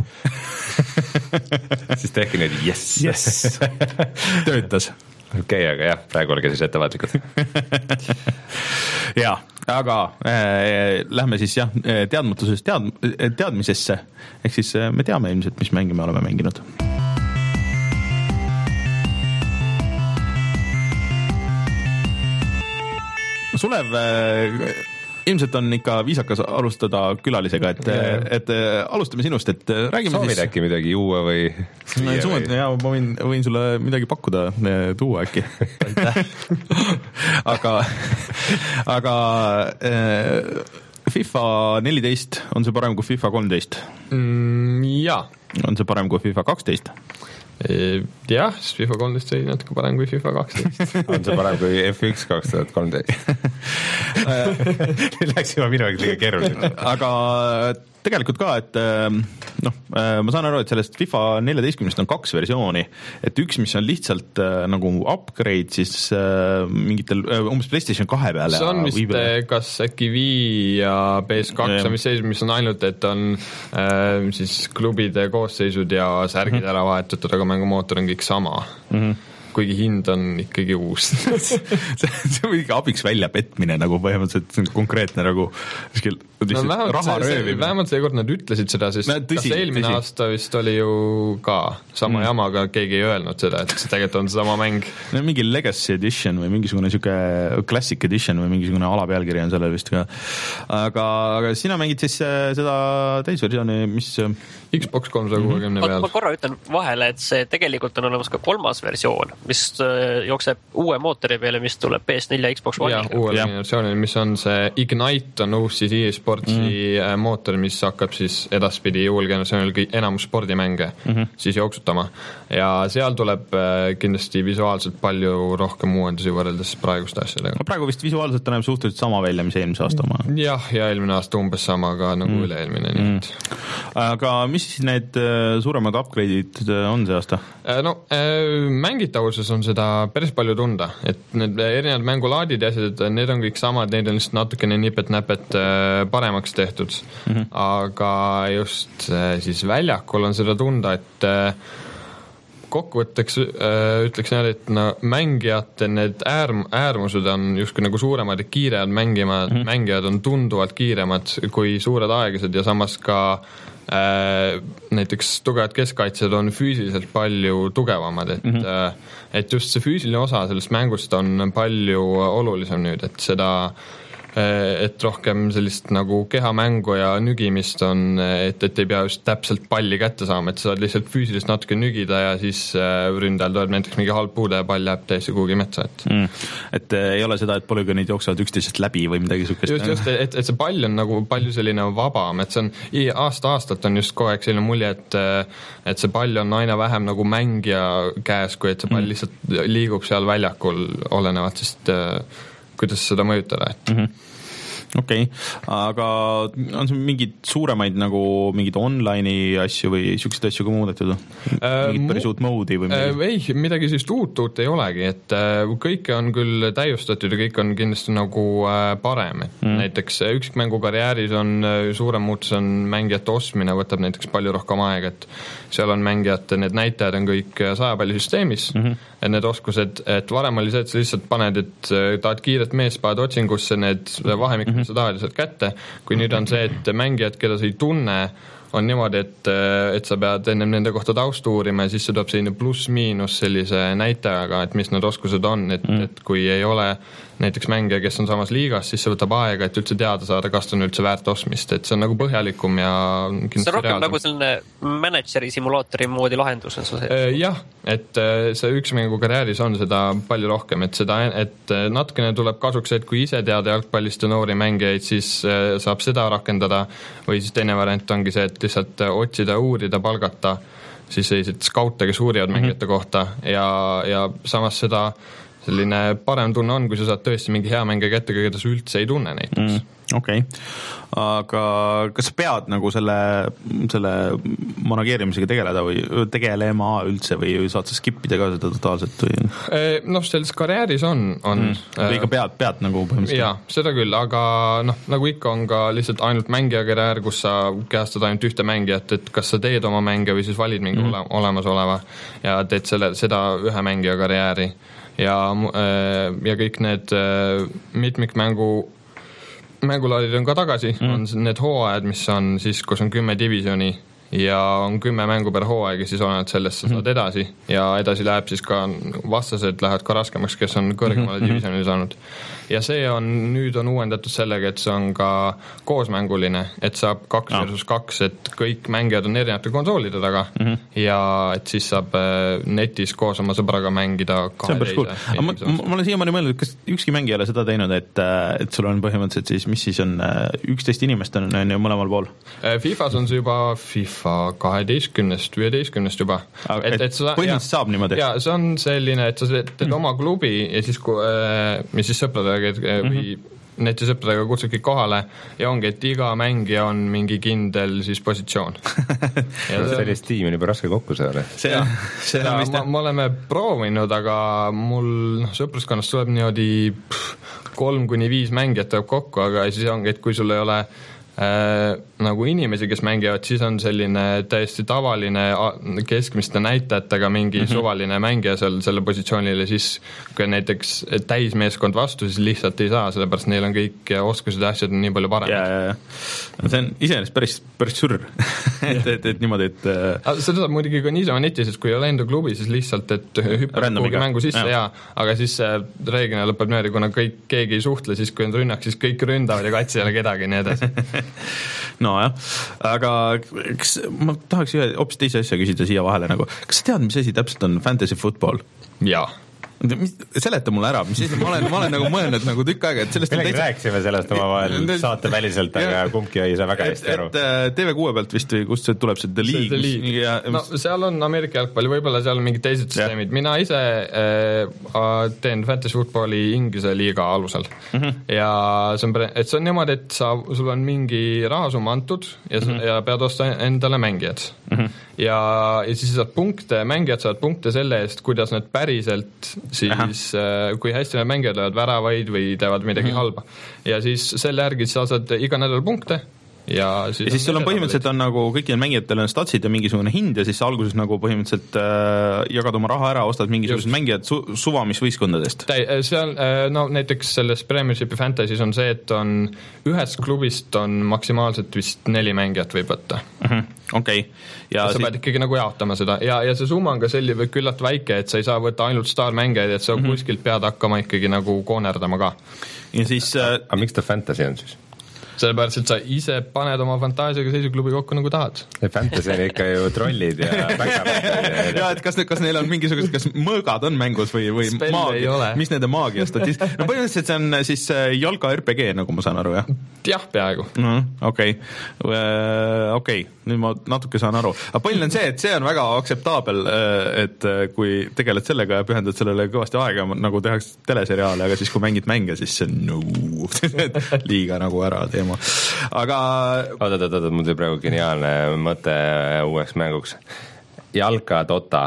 siis tehke nüüd yes, yes. Töötas. Okei, okay, aga jah, praegu olge siis ettevaatlikud. Jaa, aga äh, lähme siis jah, teadmatusest tead, teadmisesse, ehk siis äh, me teame ilmselt, mis mängi me oleme mänginud. Sulev, ilmselt on ikka viisakas alustada külalisega, et, et alustame sinust, et räägime Soovid siis... äkki midagi juua või... No, suund, või... Jaa, ma võin, võin sulle midagi pakkuda, tuua äkki. aga aga äh, FIFA neliteist, on see parem kui FIFA kolmteist? Mm, jaa. On see parem kui FIFA kaksteist? jah, siis FIFA kolmteist oli natuke parem kui FIFA kaksteist. On see parem kui F üks kaks tuhat kolmteist? Läks juba minu aeg liiga keeruline. Aga tegelikult ka, et noh, ma saan aru, et sellest FIFA neljateistkümnest on kaks versiooni, et üks, mis on lihtsalt nagu upgrade, siis mingitel, umbes PlayStation kahe peale. See on vist viibele. Kas äkki Wii ja P S kaks on vist seis, mis on ainult, et on äh, siis klubide koosseisud ja särgid mm-hmm. ära vaetatud, aga mängumootor on kõik sama. Mm-hmm. Kuigi hind on ikkagi uus. see, see on ikka abiks välja petmine nagu põhimõtteliselt konkreetne nagu no, raha röövimine. Vähemalt seekord nad ütlesid seda, sest no, tõsi, kas eelmine tõsi. Aasta vist oli ju ka sama mm. jama, aga keegi ei öelnud seda, et see tegelikult on sama mäng. No, mingi Legacy Edition või mingisugune siuke Classic Edition või mingisugune alapealkiri on sellel vist ka. Aga, aga sina mängid siis seda täisversiooni, mis Xbox kolmsada kuuekümne peal. Ma korra ütlen vahele, et see tegelikult on olemas ka kolmas versioon, mis jookseb uue mootori peale, mis tuleb P S neli ja Xbox One. Ja, uue versioonil, mis on see Ignite on uus siis e-sportsi mm. mootor, mis hakkab siis edaspidi uuel generatsioonil enamus spordimänge mm-hmm. siis jooksutama. Ja seal tuleb kindlasti visuaalselt palju rohkem uuendusi võrreldes praeguste asjadega. No, praegu vist visuaalselt ta näeb suhteliselt sama välja, mis eelmise aasta oma. Jah, ja eelmine aasta umbes sama ka nagu mm. üle-eelmine. Mm. Aga mis siis need suuremad upgrade'id on see aasta? No, mängitavuses on seda päris palju tunda, et need erinevad mängulaadid ja asjad, need on kõik samad, neid on lihtsalt natukene nipet-näpet paremaks tehtud, mm-hmm. aga just siis väljakul on seda tunda, et kokkuvõtteks ütleks näed, et no, mängijate need äärm, äärmused on justkui nagu suuremad ja kiiread mängimad, mm-hmm. mängijad on tunduvalt kiiremad kui suured aegised ja samas ka äh, näiteks tugevad keskkaitsjad on füüsiliselt palju tugevamad, et, mm-hmm. et just see füüsiline osa sellest mängust on palju olulisem nüüd, et seda et rohkem sellist nagu kehamängu ja nügimist on, et, et ei pea just täpselt palli kätte saama, et sa saad lihtsalt füüsilist natuke nügida ja siis ründajal tuleb näiteks mingi halb puude ja pall jääb täiesti kuhugi metsa. Et, mm. et ei ole seda, et polügoonid jooksevad üksteisest läbi või midagi sukest. Just, just, et, et see pall on nagu palju selline vabam, et see on aasta-aastalt on just kogu aeg selline mulje, et, et see pall on aina vähem nagu mängija käes, kui et see pall mm. lihtsalt liigub seal väljakul olenevalt sest kuidas seda mõjutada, et mm-hmm. okei okay., aga on see mingid suuremaid nagu mingid online'i asju või siukseid asju ka muudetud? Mingid äh, päris uut mode'i või midagi? Äh, ei, midagi sellist uut uut ei olegi, et äh, kõike on küll täiustatud ja kõik on kindlasti nagu äh, parem, et mm. näiteks üksikmängu karjääris on äh, suurem muutus on mängijate ostmine, võtab näiteks palju rohkem aega, et seal on mängijate, need näitajad on kõik sajapallisüsteemis mm-hmm. et need oskused, et varem oli see, et sa lihtsalt paned, et tahad kiiret meest, paned otsingusse need vahemik mm-hmm. sa tahad lihtsalt kätte, kui nüüd on see, et mängijad, keda sa ei tunne, on niimoodi, et, et sa pead ennem nende kohta taustu uurima ja siis see tuleb selline pluss-miinus sellise näitajaga, et mis need oskused on, et, mm. et kui ei ole näiteks mängija, kes on samas liigas, siis see võtab aega, et üldse teada saada, kas ta on üldse väärt ostmist, et see on nagu põhjalikum ja see on rohkem reaalsem. Nagu selline manageri simulaatori moodi lahendus on see? Jah, et see üksikmängu karjääris on seda palju rohkem, et seda, et natukene tuleb kasuks, et kui ise teada jalgpallist ja noori mängijaid, siis saab seda rakendada või siis teine variant ongi see, et lihtsalt otsida, uurida, palgata siis sellised skaute, kes uurivad mm-hmm. mängijate kohta ja, ja samas seda selline parem tunne on, kui sa saad tõesti mingi hea mängija kätte, keda sa üldse ei tunne näiteks. Mm, okei, okay. Aga kas sa pead nagu selle, selle manageerimisega tegeleda või tegelema üldse või saad sa skipida ka seda totaalselt? Või? Noh, selles karjääris on. on mm. või ikka pead, pead nagu põhimõtteliselt? Jaa, seda küll, aga noh, nagu ikka on ka lihtsalt ainult mängija karjäär, kus sa kehastad ainult ühte mängijat, et kas sa teed oma mängija või siis valid mingi mm. ole, olemasoleva ja teed selle, seda ühe mängija karjääri. Ja, ja kõik need mitmikmängu mängulaadid on ka tagasi, mm. on need hooajad, mis on siis, kus on kümme divisioni ja on kümme mängu per hooaeg ja siis olened sellest, sa saad edasi ja edasi läheb siis ka vastased lähevad ka raskemaks, kes on kõrgemale mm-hmm. divisionile saanud. Ja see on, nüüd on uuendatud sellega, et see on ka koosmänguline, et saab kaks no. versus kaks, et kõik mängijad on erinevate konsoolide taga mm-hmm. ja et siis saab netis koos oma sõbraga mängida kahe teise. Cool. Ma, ma olen siiamaani mõelnud, kas ükski mängija ei ole seda teinud, et, et sul on põhimõtteliselt siis, mis siis on üksteist inimest on, on ju mõlemal pool? FIFAs on see juba FIFA FIFA kaheteistkümnest, viieteistkümnest juba. Et, et, et põhimõtteliselt saab niimoodi? Jaa, see on selline, et sa teed mm. oma klubi ja siis, kui, mis siis sõpradega või mm-hmm. netisõpradega kutsud kõik kohale ja ongi, et iga mängija on mingi kindel siis positsioon. sellist tiimi on juba raske kokku saada. See, see ja, ma, me oleme proovinud, aga mul no, sõpruskonnast tuleb niimoodi pff, kolm kuni viis mängijat tuleb kokku, aga siis ongi, et kui sul ei ole Äh, nagu inimesi, kes mängivad, siis on selline täiesti tavaline keskmiste näitajatega mingi mm-hmm. suvaline mängija seal selle positsioonile, siis kui näiteks täismeeskond vastu, siis lihtsalt ei saa, sellepärast neil on kõik oskused ja asjad nii palju paremad. Ja, ja, ja. See on iseenesest päris, päris sürr, et, et, et niimoodi, et äh... seda saab muidugi ka niisama netis, et kui ei ole enda klubi, siis lihtsalt, et hüppab kuhugi mängu sisse ja. ja, aga siis reeglina lõpeb niimoodi, kuna kõik, keegi ei suhtle, siis kui on rünnak, siis kõik ründavad ja katsi ei ole kedagi, nii edasi. no jah, aga kas, ma tahaks ühe hoopis teise asja küsida siia vahele nagu, kas sa tead, mis asi täpselt on fantasy football? Jaa. Seleta mulle ära, mis asi, ma olen, ma olen nagu mõelnud nagu tükk aega, et sellest millegi täitsa... rääksime sellest oma vahel saate väliselt, aga kumbki ei saa väga hästi aru. Et T V kuue pealt vist või kust see tuleb see The League? The League. Ja, no seal on Ameerika jalgpalli, võib-olla seal on mingid teised süsteemid. Mina ise äh, teen fantasy footballi Inglise liiga alusel mm-hmm. ja see on, et see on niimoodi, et sa, sul on mingi rahasumma antud ja, mm-hmm. ja pead osta endale mängijad mm-hmm. ja, ja siis saad punkte, mängijad saavad punkte selle eest, kuidas need päriselt siis äh, kui hästi need mängijad löövad väravaid või teevad midagi mm-hmm. halba. Ja siis selle järgi sa saad iga nädal punkte ja siis, ja siis sul on põhimõtteliselt on nagu kõikidel mängijatel on statsid ja mingisugune hind ja siis sa alguses nagu põhimõtteliselt äh, jagad oma raha ära, ostad mingisugused mängijad su- suva mis võistkondadest. Seal, no näiteks selles Premiershipi Fantasy's on see, et on ühest klubist on maksimaalselt vist neli mängijat võib võtta. Mm-hmm. Okei. Okay. Ja sa siis... pead ikkagi nagu jaotama seda ja, ja see summa on ka selline või küllalt väike, et sa ei saa võtta ainult staarmängijaid, et sa mm-hmm. kuskilt pead hakkama ikkagi nagu koonerdama ka. Ja siis... Äh... aga miks ta fantasy on siis? Sellepärast, et sa ise paned oma fantaasiaga seisuklubi kokku nagu tahad. Fantasy on ikka ju trollid ja päkapad. ja, et kas, kas neil on mingisugused, kas mõõgad on mängus või, või maagi, mis nende maagia statist... No põhimõtteliselt see on siis jalka R P G, nagu ma saan aru, jah? Jah, peaaegu. No, okei. Okay. Okei, nüüd ma natuke saan aru. Aga põhiline on see, et see on väga aktseptaabel, et kui tegeled sellega ja pühendad sellele kõvasti aega, nagu tehakse teleseriaale, aga siis kui mängid mänge, siis see on no, liiga nagu ära teema. Aga oot, oot, oot, mul tuli praegu geniaalne mõte uueks mänguks. Jalka Dota.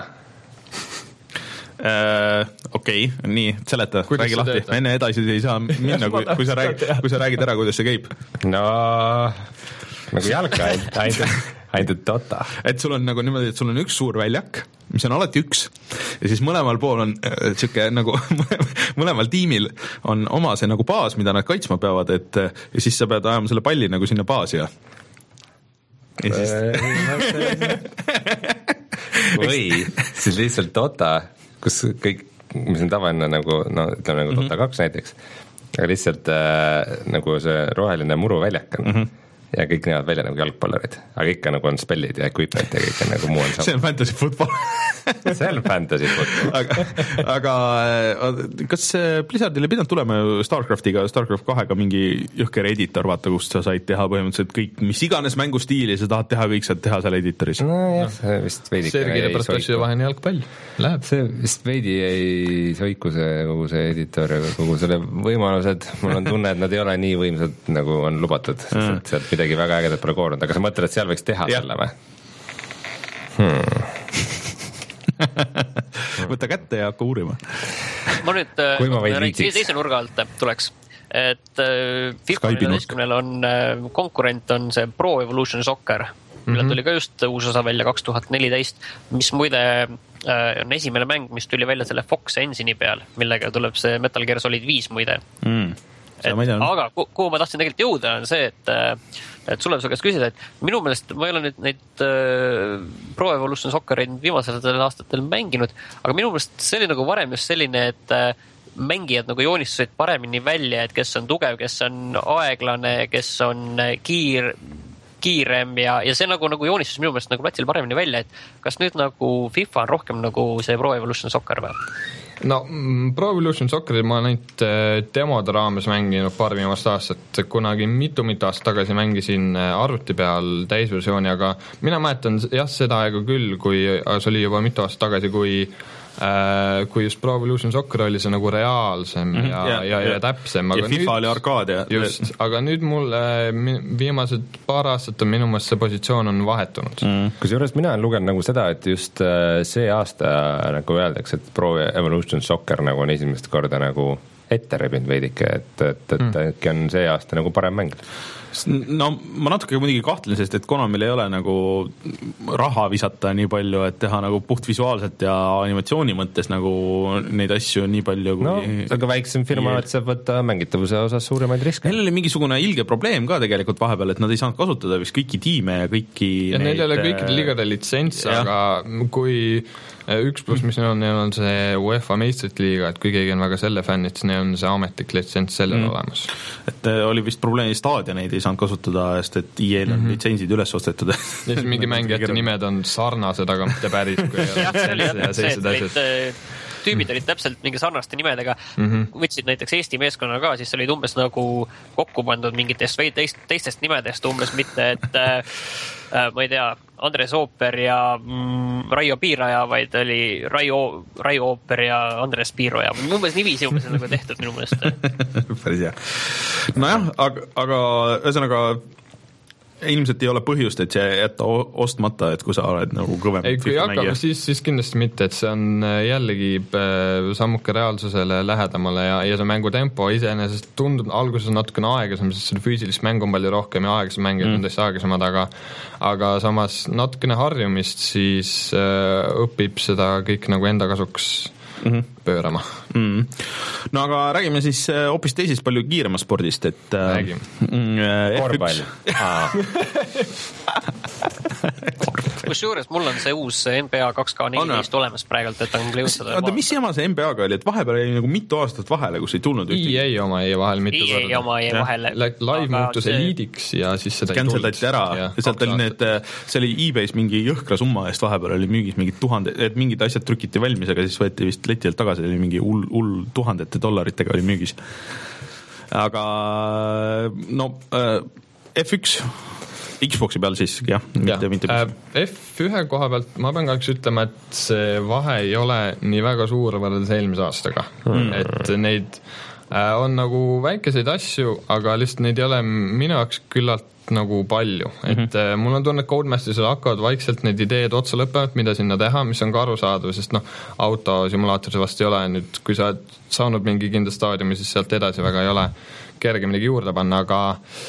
Äh, okei, okay, nii, seleta, kuidas räägi lahti. Enne edasi ei saa minna, kui, kui, sa räägid, kui sa räägid ära, kuidas see käib. No, nagu jalka, ainult, ainult Dota. Et sul on nagu niimoodi, et sul on üks suur väljak, mis on alati üks ja siis mõlemal pool on äh, siuke nagu mõlemal tiimil on oma see nagu baas, mida nad kaitsma peavad, et ja siis sa pead ajama selle palli nagu sinna baasi ja, ja siis... või siis lihtsalt Dota, kus kõik, mis on tavaline nagu, no ütleme nagu Dota kaks mm-hmm. näiteks, aga lihtsalt äh, nagu see roheline muruväljak on mm-hmm. ja kõik näevad välja nagu jalgpallerid, aga ikka nagu on spellid ja equipment ja kõik on nagu muu on sama. see on fantasy football see on fantasy football aga, aga kas Blizzardil ei pidanud tulema ju Starcraftiga, Starcraft kahega mingi jõhker editor, vaata, kust sa said teha põhimõtteliselt kõik, mis iganes mängustiili sa tahad teha, kõik saad teha seal editoris? No jah, see vist veidi Sergile pärast asju vahene jalgpall läheb. See vist veidi ei soiku see kogu see editor ja kogu selle võimalused, mul on tunne, et nad ei ole nii võimsad, nagu on lubatud, sest sealt midagi väga ägedat pole koorunud, aga sa mõtled, et seal võiks teha ja. Selle või? Hmm. Võta kätte ja hakka uurima. Ma nüüd teise nurga alt tuleks, et FIFA neljateistkümnel on konkurent on see Pro Evolution Soccer, mille tuli ka just uus osa välja kaks tuhat neliteist, mis muide on esimene mäng, mis tuli välja selle Fox Engine'i peal, millega tuleb see Metal Gear Solid viis muide. Mm. Et, aga kuhu ma tahtsin tegelikult jõuda on see, et, et sulle su käest küsida, et minu meelest ma ei ole nüüd neid uh, Pro Evolution Soccereid viimasel aastatel mänginud, aga minu meelest see oli nagu varem just selline, et uh, mängijad nagu joonistusid paremini välja, et kes on tugev, kes on aeglane, kes on kiir, kiirem ja, ja see nagu, nagu joonistus minu meelest nagu platsil paremini välja, et kas nüüd nagu FIFA on rohkem nagu see Pro Evolution Soccer või? no Pro Evolution Soccerit ma olen ainult demode raames mänginud paar viimast aastat, kunagi mitu-mitu aastat tagasi mängisin arvuti peal täisversiooni, aga mina mäletan jah seda aega küll, kui see oli juba mitu aastat tagasi, kui kui just Pro Evolution Soccer oli see nagu reaalsem ja, ja, ja, ja, ja täpsem. Ja aga FIFA nüüd, oli arkaad ja just, aga nüüd mul viimased paar aastat on minu meelest see positsioon on vahetunud. Mm. Kusjuures mina olen lugenud nagu seda, et just see aasta nagu öeldakse, et Pro Evolution Soccer nagu on esimest korda nagu ette rebinud veidike, et, et, et mm. äkki on see aasta nagu parem mäng. No ma natuke muidugi kahtlen, sest et Konamil ei ole nagu raha visata nii palju, et teha nagu puht visuaalselt ja animatsiooni mõttes nagu neid asju nii palju kui... No, aga väiksem firma, et saab võtta mängitavuse osas suuremaid riske. Neil oli mingisugune ilge probleem ka tegelikult vahepeal, et nad ei saanud kasutada vist kõiki tiime ja kõiki ja neid... neil ei ole kõikide liigade litsents, aga kui üks pluss, mis neil on, neil on see UEFA meistrite liiga, et kui keegi on väga selle fänn, et neil on see ametlik litsents sellel mm. olemas. Et oli vist probleemi staadioneid ei saanud kasutada, sest et I E-l on mm -hmm. litsentsid üles ostetud. Ja siis mingi mängijate nimed on sarnased, aga mitte päris. jah, see oli jah, see, et olid, tüübid olid täpselt mingi sarnaste nimedega. Mm -hmm. Võtsid näiteks Eesti meeskonna ka, siis olid umbes nagu kokku pandud mingitest või teist, teistest nimedest umbes, mitte et äh, ma ei tea, Andres Ooper ja mm, Raio Piiraja, vaid oli Raio, Raio Ooper ja Andres Piiroja. Umbes niiviisi umbes nagu tehtud minu mõelest. Päris hea. Nojah, aga, aga ühesõnaga ilmselt ei ole põhjust, et see jätta ostmata, et kui sa oled nagu kõvem ei, kui hakkab, siis, siis kindlasti mitte, et see on jällegi sammuke reaalsusele lähedamale ja, ja see mängutempo iseenesest tundub alguses natukene aeglasem, sest seda füüsilist mängu on palju rohkem ja aeglasem mängijad mm. on tõesti aeglasemad, aga aga samas natukene harjumist siis äh, õpib seda kõik nagu enda kasuks mm-hmm. pöörama. Mm. No aga räägime siis hoopis teisest palju kiiremast spordist, et räägime. Äh, korvpall. Kusjuures mul on see uus N B A kaks K neliteist olemas praegult, et on kliutada. Oota, mis jama see N B A-ga oli, et vahepeal oli nagu mitu aastat vahele, kus ei tulnud ühtegi? E A oma jäi vahele mitu korda. E A oma jäi vahele. Live muutus see... eliidiks ja siis seda ei tulnud. Canceldati ära ja, ja sealt oli need, see oli eBay's mingi jõhkra summa eest vahepeal oli müügis mingid tuhande, et mingid asjad trükiti valmis, aga siis võeti vist letilt tagasi, oli mingi hull, hull tuhandete dollaritega oli müügis. Aga no F üks Xboxi peal siis, jah. Ja. F ühe koha pealt ma pean kahjuks ütlema, et see vahe ei ole nii väga suur võrreldes eelmise aastaga. Mm. Et neid on nagu väikeseid asju, aga lihtsalt neid ei ole minu jaoks küllalt nagu palju, et mm-hmm. mul on tunne, et Codemasterisel hakkavad vaikselt need ideed otsa lõppevad, mida sinna teha, mis on ka arusaadav, sest noh, autosimulaatoris vast ei ole nüüd, kui sa oled saanud mingi kindla staadiumi, siis sealt edasi väga ei ole kerge midagi juurde panna, aga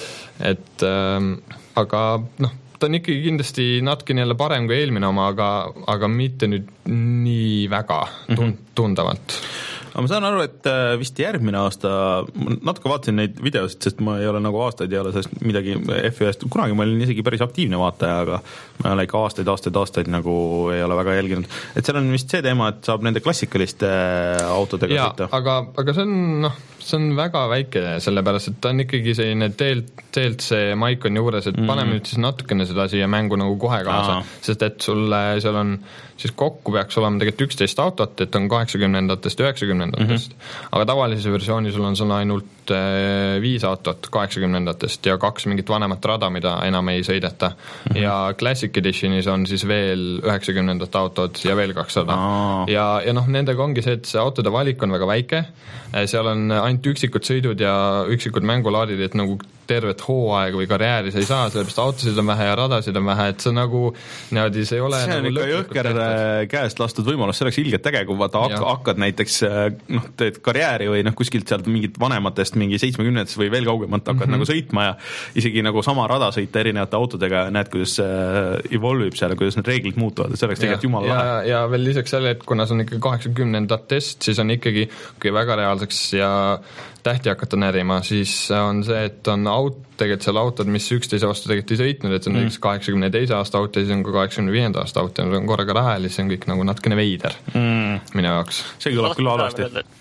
et ähm, aga noh, ta on ikkagi kindlasti natuke jälle parem kui eelmine oma, aga, aga mitte nüüd nii väga tund- tundavalt. Aga ma saan aru, et vist järgmine aasta, ma natuke vaatasin neid videosid, sest ma ei ole nagu aastaid ei ole sellest midagi F ühest, kunagi ma olin isegi päris aktiivne vaataja, aga ma olen ikka aastaid, aastaid, aastaid nagu ei ole väga jälginud. Et seal on vist see teema, et saab nende klassikaliste autodega ja, sõita. aga, aga see on, noh, see on väga väike, sellepärast, et ta on ikkagi selline teelt, teelt see maik on juures, et mm. paneme nüüd siis natukene seda siia mängu nagu kohe kaasa, Aa. sest et sulle seal on siis kokku peaks olema tegelikult üksteist autot, et on kaheksakümnendatest, üheksakümnendatest, mm-hmm. aga tavalises versioonis sul on sul ainult äh, viis autot kaheksakümnendatest ja kaks mingit vanemat rada, mida enam ei sõideta. Mm-hmm. Ja Classic Editionis on siis veel üheksakümnendat autod ja veel kakssada. Ja, ja noh, nendega ongi see, et see autode valik on väga väike, seal on ainult üksikud sõidud ja üksikud mängulaadid, et nagu tervet hooaega või karjääri sa ei saa, sellepärast autosid on vähe ja radasid on vähe, et see nagu niimoodi see ei ole see on nagu ikka jõhker käest lastud võimalus, see oleks ilgelt äge, kui vaata hak- hakkad näiteks noh, teed karjääri või noh, kuskilt sealt mingit vanematest mingi seitsmekümnendatest või veel kaugemalt hakkad mm-hmm. nagu sõitma ja isegi nagu sama rada sõita erinevate autodega ja näed, kuidas evolvib seal, kuidas need reeglid muutuvad, see oleks tegelikult jumala lahe. Ja, ja veel lisaks selle, et kuna see on ikkagi kaheksakümnendatest, siis on ikkagi kui väga reaalseks ja tähti hakata närima, siis on see, et on aut, tegelikult seal autod, mis üksteise aasta tegelikult ei sõitnud, et see on mm. näiteks kaheksakümne teise aasta auto ja siis on ka kaheksakümne viienda aasta auto ja see on korraga rahel ja see on kõik nagu natukene veider mm. minu jaoks. See kõlab küll halvasti.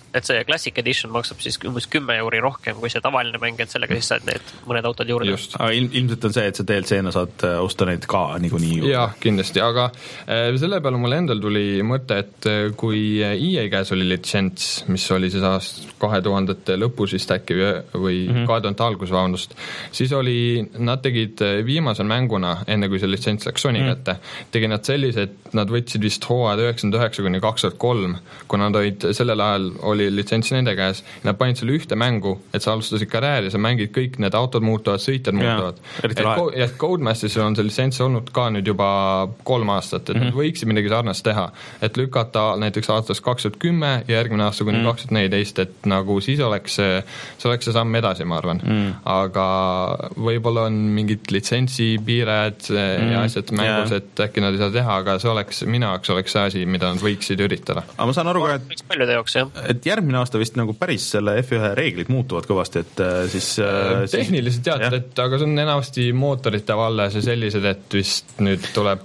et see Classic Edition maksab siis umbes kümme euri rohkem kui see tavaline mäng, et sellega siis saad need mõned autod juurde. aga ilm, ilmselt on see, et sa D L C-na saad osta neid ka niikuinii juurde. jah, kindlasti, aga selle peale mul endal tuli mõte, et kui E A käes oli litsents, mis oli siis aast kahe tuhandete lõpus vist äkki või mm -hmm. kahe tuhandete algus, vabandust, siis oli, nad tegid viimase mänguna, enne kui see litsents läks Sony mm -hmm. kätte, tegid nad sellise, et nad võtsid vist hooajad üheksakümmend üheksa kuni kaks tuhat kolm, kuna nad olid sellel ajal oli litsents nende käes, nad panid selle ühte mängu, et sa alustasid karjääri, sa mängid kõik need autod muutuvad, sõitjad muutuvad. ja Codemastersil on see litsents olnud ka nüüd juba kolm aastat, et mm -hmm. nad võiksid midagi sarnast teha, et lükata näiteks aastast kaks tuhat kümme ja järgmine aasta kuni mm -hmm. kaks tuhat neliteist, et nagu siis oleks see, see oleks see samm edasi, ma arvan mm. -hmm. aga võib-olla on mingid litsentsipiirajad mm -hmm. ja asjad mängus, yeah. et äkki nad ei saa teha, aga see oleks, minu jaoks oleks see asi, mida nad võiksid üritada. aga ma saan aru ka, et paljude jaoks, jah. et järgmine aasta vist nagu päris selle F üks reeglid muutuvad kõvasti, et siis tehniliselt tead, et aga see on enamasti mootorite valles ja sellised, et vist nüüd tuleb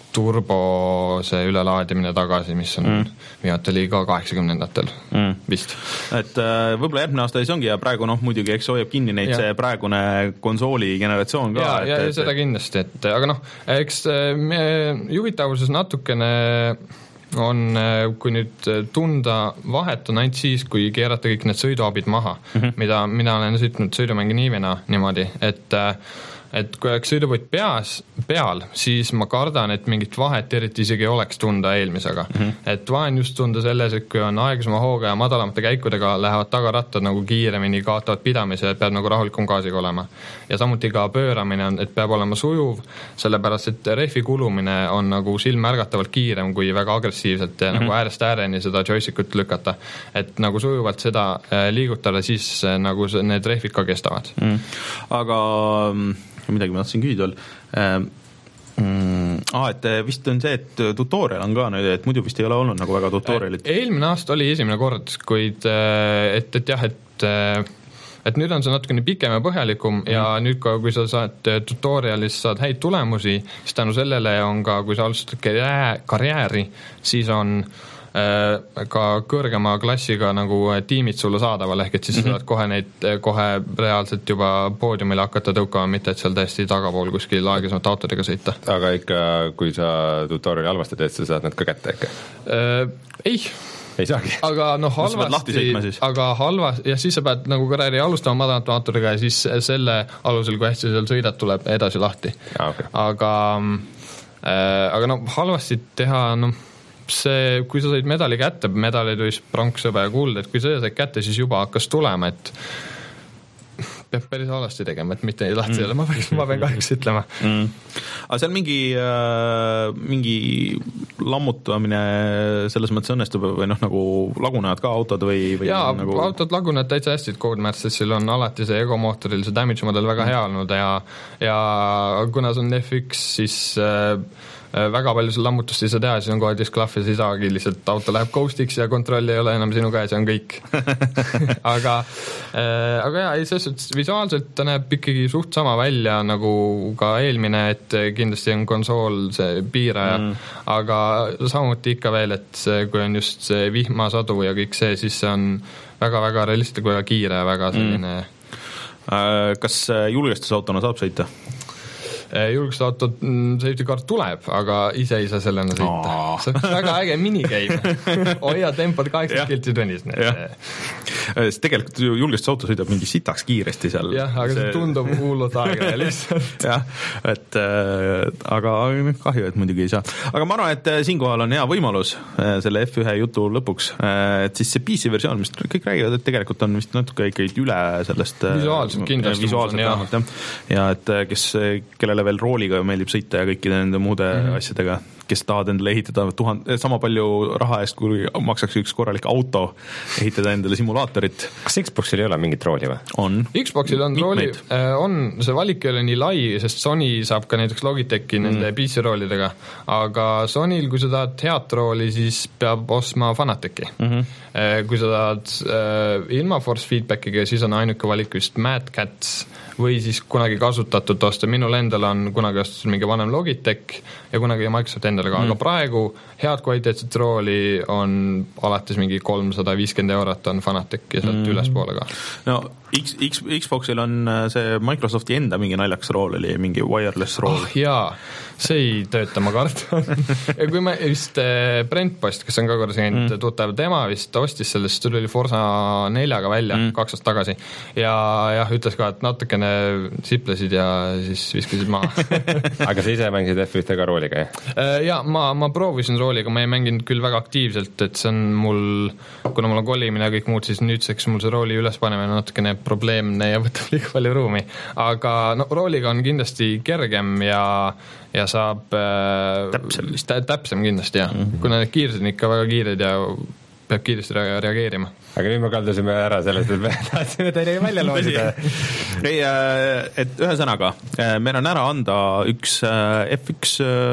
turbo see ülelaadimine tagasi, mis on mm. viimati oli ka kaheksakümnendatel mm. vist. Et võib-olla järgmine aasta siis ongi ja praegu noh, muidugi eks hoiab kinni neid ja. see praegune konsooli generatsioon ka. ja, et, ja, et, ja seda kindlasti, et aga noh, eks juhitavuses natukene on, kui nüüd tunda vahet on ainult siis, kui keerata kõik need sõiduabid maha, mm -hmm. mida mina olen sõitnud sõidumängi niivina niimoodi, et et kui oleks sõidupõtt peas, peal, siis ma kardan, et mingit vahet eriti isegi ei oleks tunda eelmisega. Mm -hmm. et vahe on just tunda selles, et kui on aeglasema hooga ja madalamate käikudega lähevad tagarattad nagu kiiremini, kaotavad pidamise, et peab nagu rahulikum gaasiga olema. Ja samuti ka pööramine on, et peab olema sujuv, sellepärast et rehvi kulumine on nagu silmmärgatavalt kiirem kui väga agressiivselt ja mm -hmm. nagu äärest ääreni seda joystickut lükata. Et nagu sujuvalt seda liigutada, siis nagu need rehvid ka kestavad. Mm -hmm. aga midagi ma tahtsin küsida veel. Mm, ah, et vist on see, et tutorial on ka nüüd, et muidu vist ei ole olnud nagu väga tutorialit. Eelmine aasta oli esimene kord, kuid et, et jah, et et nüüd on see natukene pikem ja põhjalikum mm. ja nüüd ka, kui sa saad tutorialis saad häid tulemusi, siis tänu sellele on ka, kui sa alustad karjääri, siis on ka kõrgema klassiga nagu tiimid sulle saadaval, ehk et siis mm-hmm. saad kohe neid, kohe reaalselt juba poodiumile hakata tõukama, mitte et seal täiesti tagapool kuskil aeglasemalt autodega sõita. Aga ikka, kui sa tutoriali halvasti teed, sa saad need ka kätte ikka? Äh, ei. Ei saagi. Aga noh, halvasti, aga halvasti, ja siis sa pead nagu karjääri alustama madalamate autodega ja siis selle alusel, kui hästi seal sõidad, tuleb edasi lahti. Ja, okay. Aga, äh, aga noh, halvasti teha, noh, see, kui sa said medali kätte, medalid võis pronks, hõbe ja kuld, et kui sa said kätte, siis juba hakkas tulema, et peab päris halvasti tegema, et mitte ei lahti mm. selle, ma peaks, ma pean kahjuks ütlema mm.. aga seal mingi äh, mingi lammutamine selles mõttes õnnestub või noh, nagu lagunevad ka autod või, või jaa, nagu... autod lagunevad täitsa hästi, et Codemastersil on alati see egomootoril see damage model väga mm. hea olnud ja, ja kuna see on F üks, siis äh, väga palju seal lammutust ei saa teha, siis on kohe disklahv ja siis saagi lihtsalt auto läheb ghostiks ja kontroll ei ole enam sinu käes ja on kõik. aga äh, aga jaa, ei, selles suhtes visuaalselt ta näeb ikkagi suht sama välja nagu ka eelmine, et kindlasti on konsool see piiraja, mm. aga samuti ikka veel, et see, kui on just see vihmasadu ja kõik see, siis see on väga-väga realistlik, väga kiire ja väga selline mm. Kas julgestusautona saab sõita? Julgustusautot safety car tuleb, aga ise ei saa sellena sõita. Oh. See on väga äge minigame. Hoia tempod kaheksakümmend kilti tunnis. Tegelikult julgestusauto sõidab mingi sitaks kiiresti seal. Jah, aga see, see tundub hullult aega lihtsalt. jah, et äh, aga kahju, et muidugi ei saa. Aga ma arvan, et siinkohal on hea võimalus äh, selle F üks jutu lõpuks. Äh, et siis see P C versioon, mis kõik räägivad, et tegelikult on vist natuke ikkagi üle sellest äh, visuaalselt kindlasti. Visuaalselt vähemalt, jah. Ja et kes, kellele veel rooliga meeldib sõita ja kõikide nende muude mm-hmm. asjadega, kes tahavad endale ehitada tuhand, sama palju raha eest, kui maksaks üks korralik auto, ehitada endale simulaatorit. Kas Xboxil ei ole mingit rooli või? On. Xboxil on rooli, on, see valik ei ole nii lai, sest Sony saab ka näiteks Logitechi mm. nende P C roolidega, aga Sonyl, kui sa tahad head rooli, siis peab ostma Fanateci. Mm-hmm. Kui sa tahad äh, ilma force feedbackiga, siis on ainuke valik vist Mad Cats või siis kunagi kasutatud osta. Minul endal on kunagi ostus mingi vanem Logitech ja kunagi Microsoft endale ka mm., aga praegu head kvaliteetset rooli on alates mingi kolmsada viiskümmend eurot on Fanatec ja sealt mm. ülespoole ka. No X, X, Xboxil on see Microsofti enda mingi naljakas rool oli mingi wireless rool. Oh jaa, see ei tööta, ma kartan. ja kui me vist Brent Post, kes on ka korda käinud mm. tuttav, tema vist ostis sellest, tuli oli Forza neljaga välja mm. kaks aastat tagasi ja jah, ütles ka, et natukene siplesid ja siis viskasid maha. aga sa ise mängisid F ühtega rooliga, jah? Jaa, ma, ma proovisin rooliga, ma ei mänginud küll väga aktiivselt, et see on mul, kuna mul on kolimine ja kõik muud, siis nüüdseks mul see rooli ülespanemine natukene probleemne ja võtab liiga palju ruumi. Aga no, rooliga on kindlasti kergem ja, ja saab täpsem, tä, täpsem kindlasti, jah. Mm-hmm. Kuna need kiirsed on ikka väga kiired ja peab kiiresti reageerima. Aga nüüd me kaldusime ära sellest, et me tahtsime teile välja loosida. ei, et ühe sõnaga, meil on ära anda üks F üks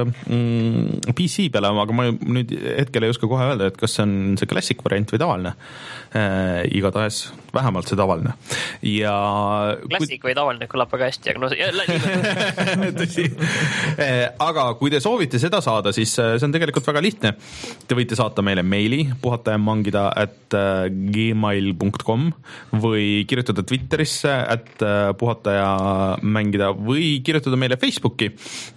P C peale, aga ma nüüd hetkel ei oska kohe öelda, et kas see on see klassik variant või tavaline. Igatahes vähemalt see tavaline. Ja klassik või tavaline kõlab väga hästi, aga no tõsi. Aga kui te soovite seda saada, siis see on tegelikult väga lihtne. Te võite saata meile meili puhatajamangida at gmail dot com või kirjutada Twitterisse at puhataja mängida või kirjutada meile Facebooki.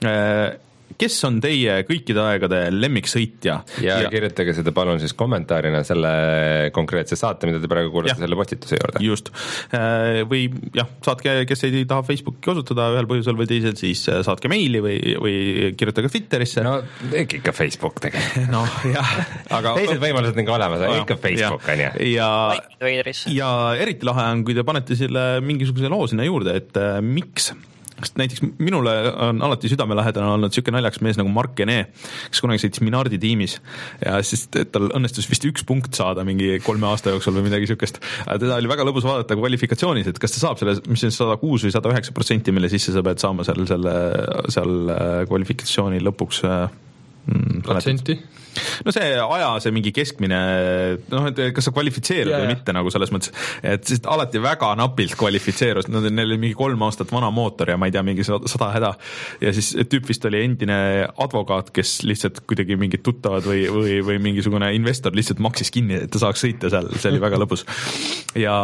Kes on teie kõikide aegade lemmiksõitja? Ja, ja kirjutage seda palun siis kommentaarina selle konkreetse saate, mida te praegu kuulete selle postituse juurde. Just. Või jah, saatke, kes ei taha Facebooki kasutada ühel põhjusel või teisel, siis saatke meili või, või kirjutage Twitterisse. No ikka Facebook tegelikult. No jah. Aga teised võimalused on ka olemas, aga ikka Facebook on jah. Ja, ja eriti lahe on, kui te panete selle mingisuguse loo sinna juurde, et miks näiteks minule on alati südamelähedane olnud siuke naljaks mees nagu Mark Ene, kes kunagi sõitis Minardi tiimis ja siis tal õnnestus vist üks punkt saada mingi kolme aasta jooksul või midagi siukest. Teda oli väga lõbus vaadata kvalifikatsioonis, et kas ta saab selle, mis on sada kuus või sada üheksa protsenti, mille sisse sa pead saama seal, selle, seal kvalifikatsiooni lõpuks mm, protsenti? No see aja, see mingi keskmine, noh, et kas sa kvalifitseerud yeah, või mitte nagu selles mõttes, et siis alati väga napilt kvalifitseerus, no, neil oli mingi kolm aastat vana mootor ja ma ei tea, mingi sada häda ja siis tüüp vist oli endine advokaat, kes lihtsalt kuidagi mingid tuttavad või, või, või mingisugune investor lihtsalt maksis kinni, et ta saaks sõita seal, see oli väga lõbus. Ja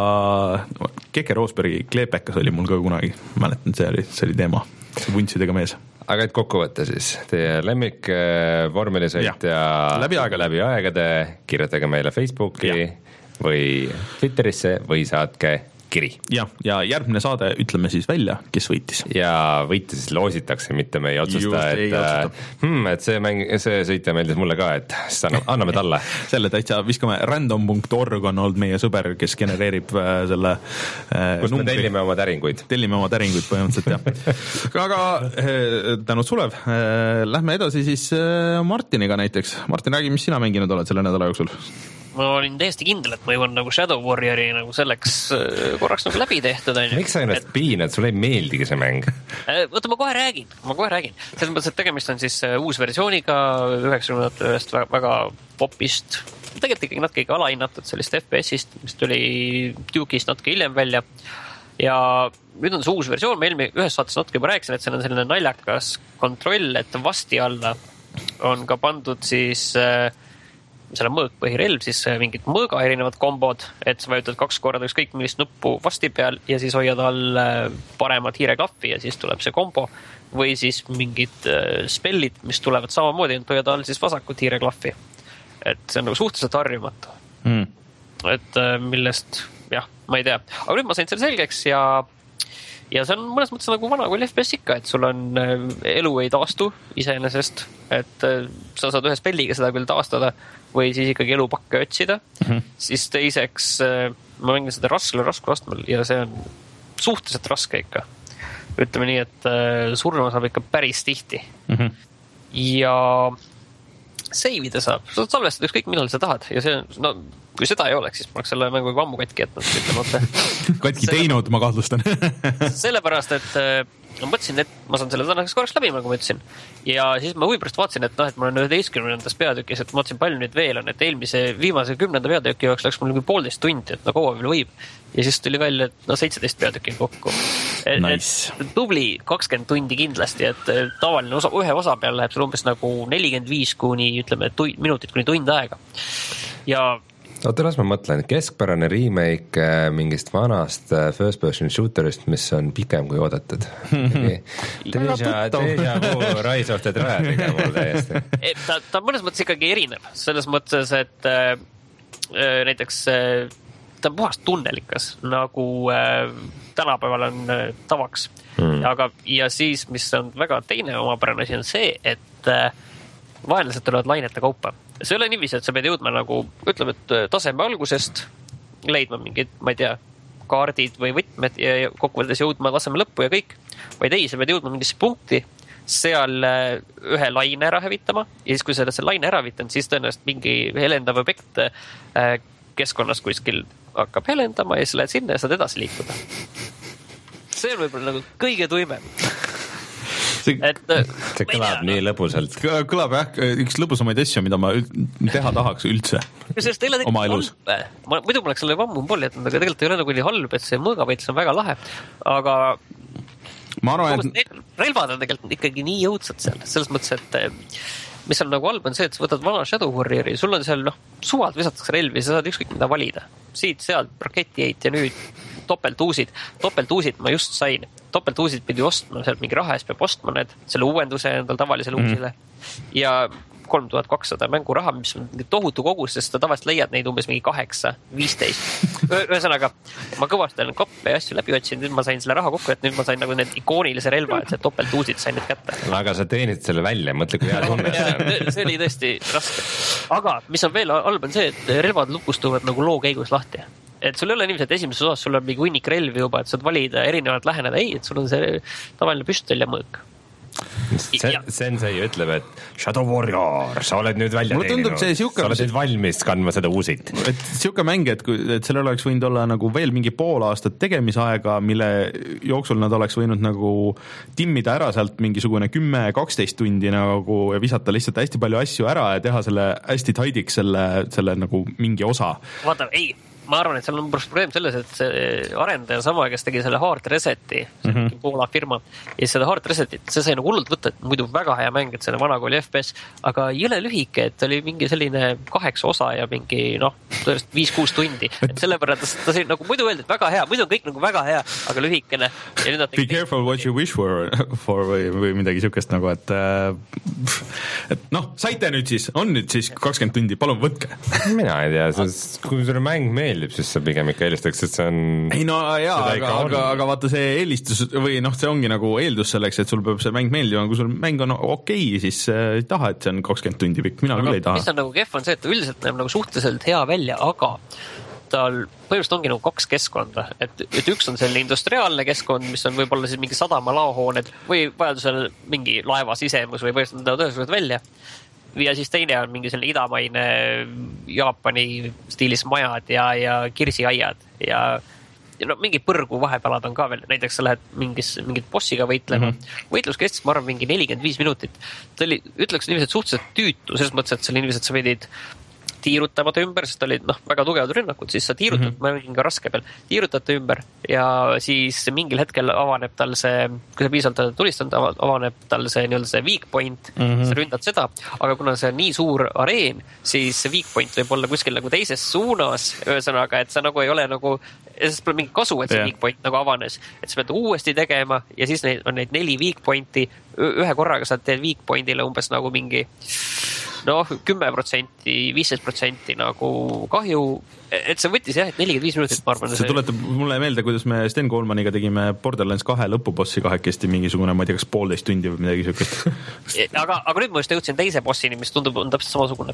Keke Roosbergi Kleepekas oli mul ka kunagi, mäletan, see oli, see oli teema, see vuntsidega mees. Aga et kokku võtta siis, teie lemmik vormelisõit ja, ja läbi aegade, läbi aegade kirjutage meile Facebooki ja. Või Twitterisse või saatke kiri. Ja, ja järgmine saade ütleme siis välja, kes võitis. Ja võite siis loositakse, mitte me ei otsusta, Just, et, äh, hmm, et see, mäng, see sõitja meeldis mulle ka, et anname, anname talle. Selle täitsa viskame random dot org on olnud meie sõber, kes genereerib äh, selle äh, kus numbri. Me tellime oma täringuid. Tellime oma täringuid põhimõtteliselt, jah. Aga äh, tänud Sulev, äh, lähme edasi siis äh, Martiniga näiteks. Martin, räägi, mis sina mänginud oled selle nädala jooksul? Ma olin täiesti kindel, et ma jõuan nagu Shadow Warriori nagu selleks korraks nagu läbi tehtud. Miks sa ennast et... piinad, sulle ei meeldigi see mäng? Võta, ma kohe räägin, ma kohe räägin. Selles mõttes, et tegemist on siis uus versiooniga üheksakümnendate ühest väga popist, tegelikult ikkagi natuke ikka alahinnatud sellist F P S-ist, mis tuli Duke'ist natuke hiljem välja. Ja nüüd on see uus versioon, ma eelmi ühes saates natuke juba rääkisin, et see on selline naljakas kontroll, et vasti alla on ka pandud siis selle mõõkpõhirelv, siis mingid mõõga erinevad kombod, et sa vajutad kaks korda ükskõik millist nuppu vasti peal ja siis hoiad all paremat hiireklappi ja siis tuleb see kombo või siis mingid spellid, mis tulevad samamoodi, et hoiad all siis vasakut hiireklappi. Et see on nagu suhteliselt harjumatu. Mm. Et millest, jah, ma ei tea. Aga nüüd ma sain selle selgeks ja ja see on mõnes mõttes nagu vana kui F P S ikka, et sul on elu ei taastu iseenesest, et sa saad ühe spelliga seda küll taastada või siis ikkagi elupakke otsida, mm-hmm. siis teiseks ma mängin seda raskele raskusastmel ja see on suhteliselt raske ikka. Ütleme nii, et surma saab ikka päris tihti. Mm-hmm. Ja seivida saab, sa saad salvestada ükskõik millal sa tahad ja see, no kui seda ei oleks, siis ma oleks selle mängu ammu katki jätnud. Katki teinud, ma kahtlustan. Sellepärast, et ma mõtlesin, et ma saan selle tänaseks korraks läbi, nagu ma ütlesin. Ja siis ma huvi pärast vaatasin, et noh, et ma olen üheteistkümnendas peatükis, et ma mõtlesin, palju nüüd veel on, et eelmise viimase kümnenda peatüki jaoks läks mul nagu poolteist tundi, et no kaua veel võib. Ja siis tuli välja, et no seitseteist peatükki kokku. Nice. Et tubli kakskümmend tundi kindlasti, et tavaline osa, ühe osa peal läheb sul umbes nagu nelikümmend viis kuni, ütleme, tund, minutit kuni tund aega. Ja oota, las ma mõtlen, keskpärane remake mingist vanast first person shooterist, mis on pikem kui oodatud. Deja, deja vu Rise of the Dreadiga mul täiesti. Ta, ta mõnes mõttes ikkagi erineb, selles mõttes, et äh, näiteks äh, ta on puhast tunnelikas, nagu äh, tänapäeval on äh, tavaks. Hmm. Aga, ja siis, mis on väga teine omapärane asi, on see, et äh, vaenlased tulevad lainete kaupa. See ei ole niiviisi, et sa pead jõudma nagu, ütleme, et taseme algusest leidma mingid, ma ei tea, kaardid või võtmed ja kokkuvõttes jõudma taseme lõppu ja kõik. Vaid ei, sa pead jõudma mingisse punkti, seal ühe laine ära hävitama ja siis, kui sa selle laine ära hävitanud, siis tõenäoliselt mingi helendav objekt keskkonnas kuskil hakkab helendama ja siis lähed sinna ja saad edasi liikuda. See on võib-olla nagu kõige tuimem. See, et, see kõlab nii lõbusalt. Kõlab jah, üks lõbusamaid asju, mida ma teha tahaks üldse oma elus. Ma, muidu ma oleks selle vammu pool jätnud, aga tegelikult ei ole nagu nii halb, et see mõõgavõitlus on väga lahe. Aga ma arvan, et relvad on tegelikult ikkagi nii jõudsad seal. Selles mõttes, et mis on nagu halb on see, et sa võtad vana Shadow Warriori, sul on seal noh, suvalt visatakse relvi, sa saad ükskõik mida valida. Siit, sealt, raketiheit ja nüüd topeltuusid. Topeltuusid ma just sain. Topeltuusid pidi ostma, sealt mingi raha eest peab ostma need, selle uuenduse endal tavalisele mm. uusile. Ja kolm tuhat kakssada mänguraha, mis on tohutu kogus, sest sa tavaliselt leiad neid umbes mingi kaheksa, viisteist. Ühesõnaga, ma kõvasti olen koppe ja asju läbi otsinud, nüüd ma sain selle raha kokku, et nüüd ma sain nagu need ikoonilise relva, et see topeltuusid sain nüüd kätte. Aga sa teenid selle välja, mõtle kui hea tunne. See oli tõesti raske. Aga mis on veel halb on see, et relvad lukustuvad nagu loo käigus lahti. Et sul ei ole niiviisi, et esimeses osas sul on mingi hunnik relvi juba, et saad valida erinevalt läheneda. Ei, et sul on see tavaline püstol ja mõõk. Sensei ütleb, et Shadow Warrior, sa oled nüüd välja teeninud, sa oled nüüd valmis kandma seda uusit. Et siuke mäng, et, et sellel oleks võinud olla nagu veel mingi pool aastat tegemisaega, mille jooksul nad oleks võinud nagu timmida ära sealt mingisugune kümme kaksteist tundi nagu ja visata lihtsalt hästi palju asju ära ja teha selle hästi taidiks selle, selle nagu mingi osa. Vaata, ei ma arvan, et seal on probleem selles, et see arendaja sama, kes tegi selle Hard Reseti, see on mm-hmm. Poola firma, ja seda Hard Resetit, see sai nagu hullult võtta, et muidu väga hea mäng, et selle vanakooli F P S, aga jõle lühike, et oli mingi selline kaheksa osa ja mingi, noh, tõenäoliselt viis-kuus tundi. Et selle võrra ta, ta sai nagu muidu öeldi, et väga hea, muidu on kõik nagu väga hea, aga lühikene. Ja nüüd Be careful what you wish for, for või, või midagi sükest nagu, et, et noh, saite nüüd siis, on nüüd siis kakskümmend tundi, palun võtke. Mina ei tea, sest kui sulle mäng meeldib, siis sa pigem ikka eelistaks, et see on ei no jaa, aga, aga, aga vaata see eelistus või noh, see ongi nagu eeldus selleks, et sul peab see mäng meeldima, kui sul mäng on okei, siis ei taha, et see on kakskümmend tundi pikk, mina küll ei taha. Mis on nagu kehv on see, et üldiselt näeb nagu suhteliselt hea välja, aga tal põhimõtteliselt ongi nagu kaks keskkonda, et, et üks on selline industriaalne keskkond, mis on võib-olla siis mingi sadama laohooned või vajadusel mingi laeva sisemus või põhimõtteliselt nad tõesuselt välja. Ja siis teine on mingi selline idamaine Jaapani stiilis majad ja, ja kirsiaiad ja, ja no, mingi põrgu vahepalad on ka veel, näiteks sa lähed mingis, mingit bossiga võitlema mm-hmm. võitlus kestis, ma arvan, mingi nelikümmend viis minutit ta oli, ütleks niiviselt suhteliselt tüütu, selles mõttes, et see oli niiviselt, sa võidid tiirutamata ümber, sest olid noh, väga tugevad rünnakud, siis sa tiirutad, mm-hmm. ma olin ka raske peal, tiirutate ümber ja siis mingil hetkel avaneb tal see, kui sa piisavalt tulistanud, avaneb tal see nii-öelda see weak point, mm-hmm. sa ründad seda, aga kuna see on nii suur areen, siis see weak point võib olla kuskil nagu teises suunas, ühesõnaga, et sa nagu ei ole nagu, sest pole mingi kasu, et see yeah. weak point nagu avanes, et sa pead uuesti tegema ja siis neid, on neid neli weak pointi, ühe korraga sa teed weak pointile umbes nagu mingi noh, kümme protsenti, viisteist protsenti nagu kahju, et see võttis jah, et nelikümmend viis minutit, ma arvan. See tuletab mulle meelde, kuidas me Sten Koolmaniga tegime Borderlands kahe lõpubossi kahekesti mingisugune, ma ei tea, kas poolteist tundi või midagi sükest. aga, aga nüüd ma just jõudsin teise bossini, mis tundub, on täpselt samasugune.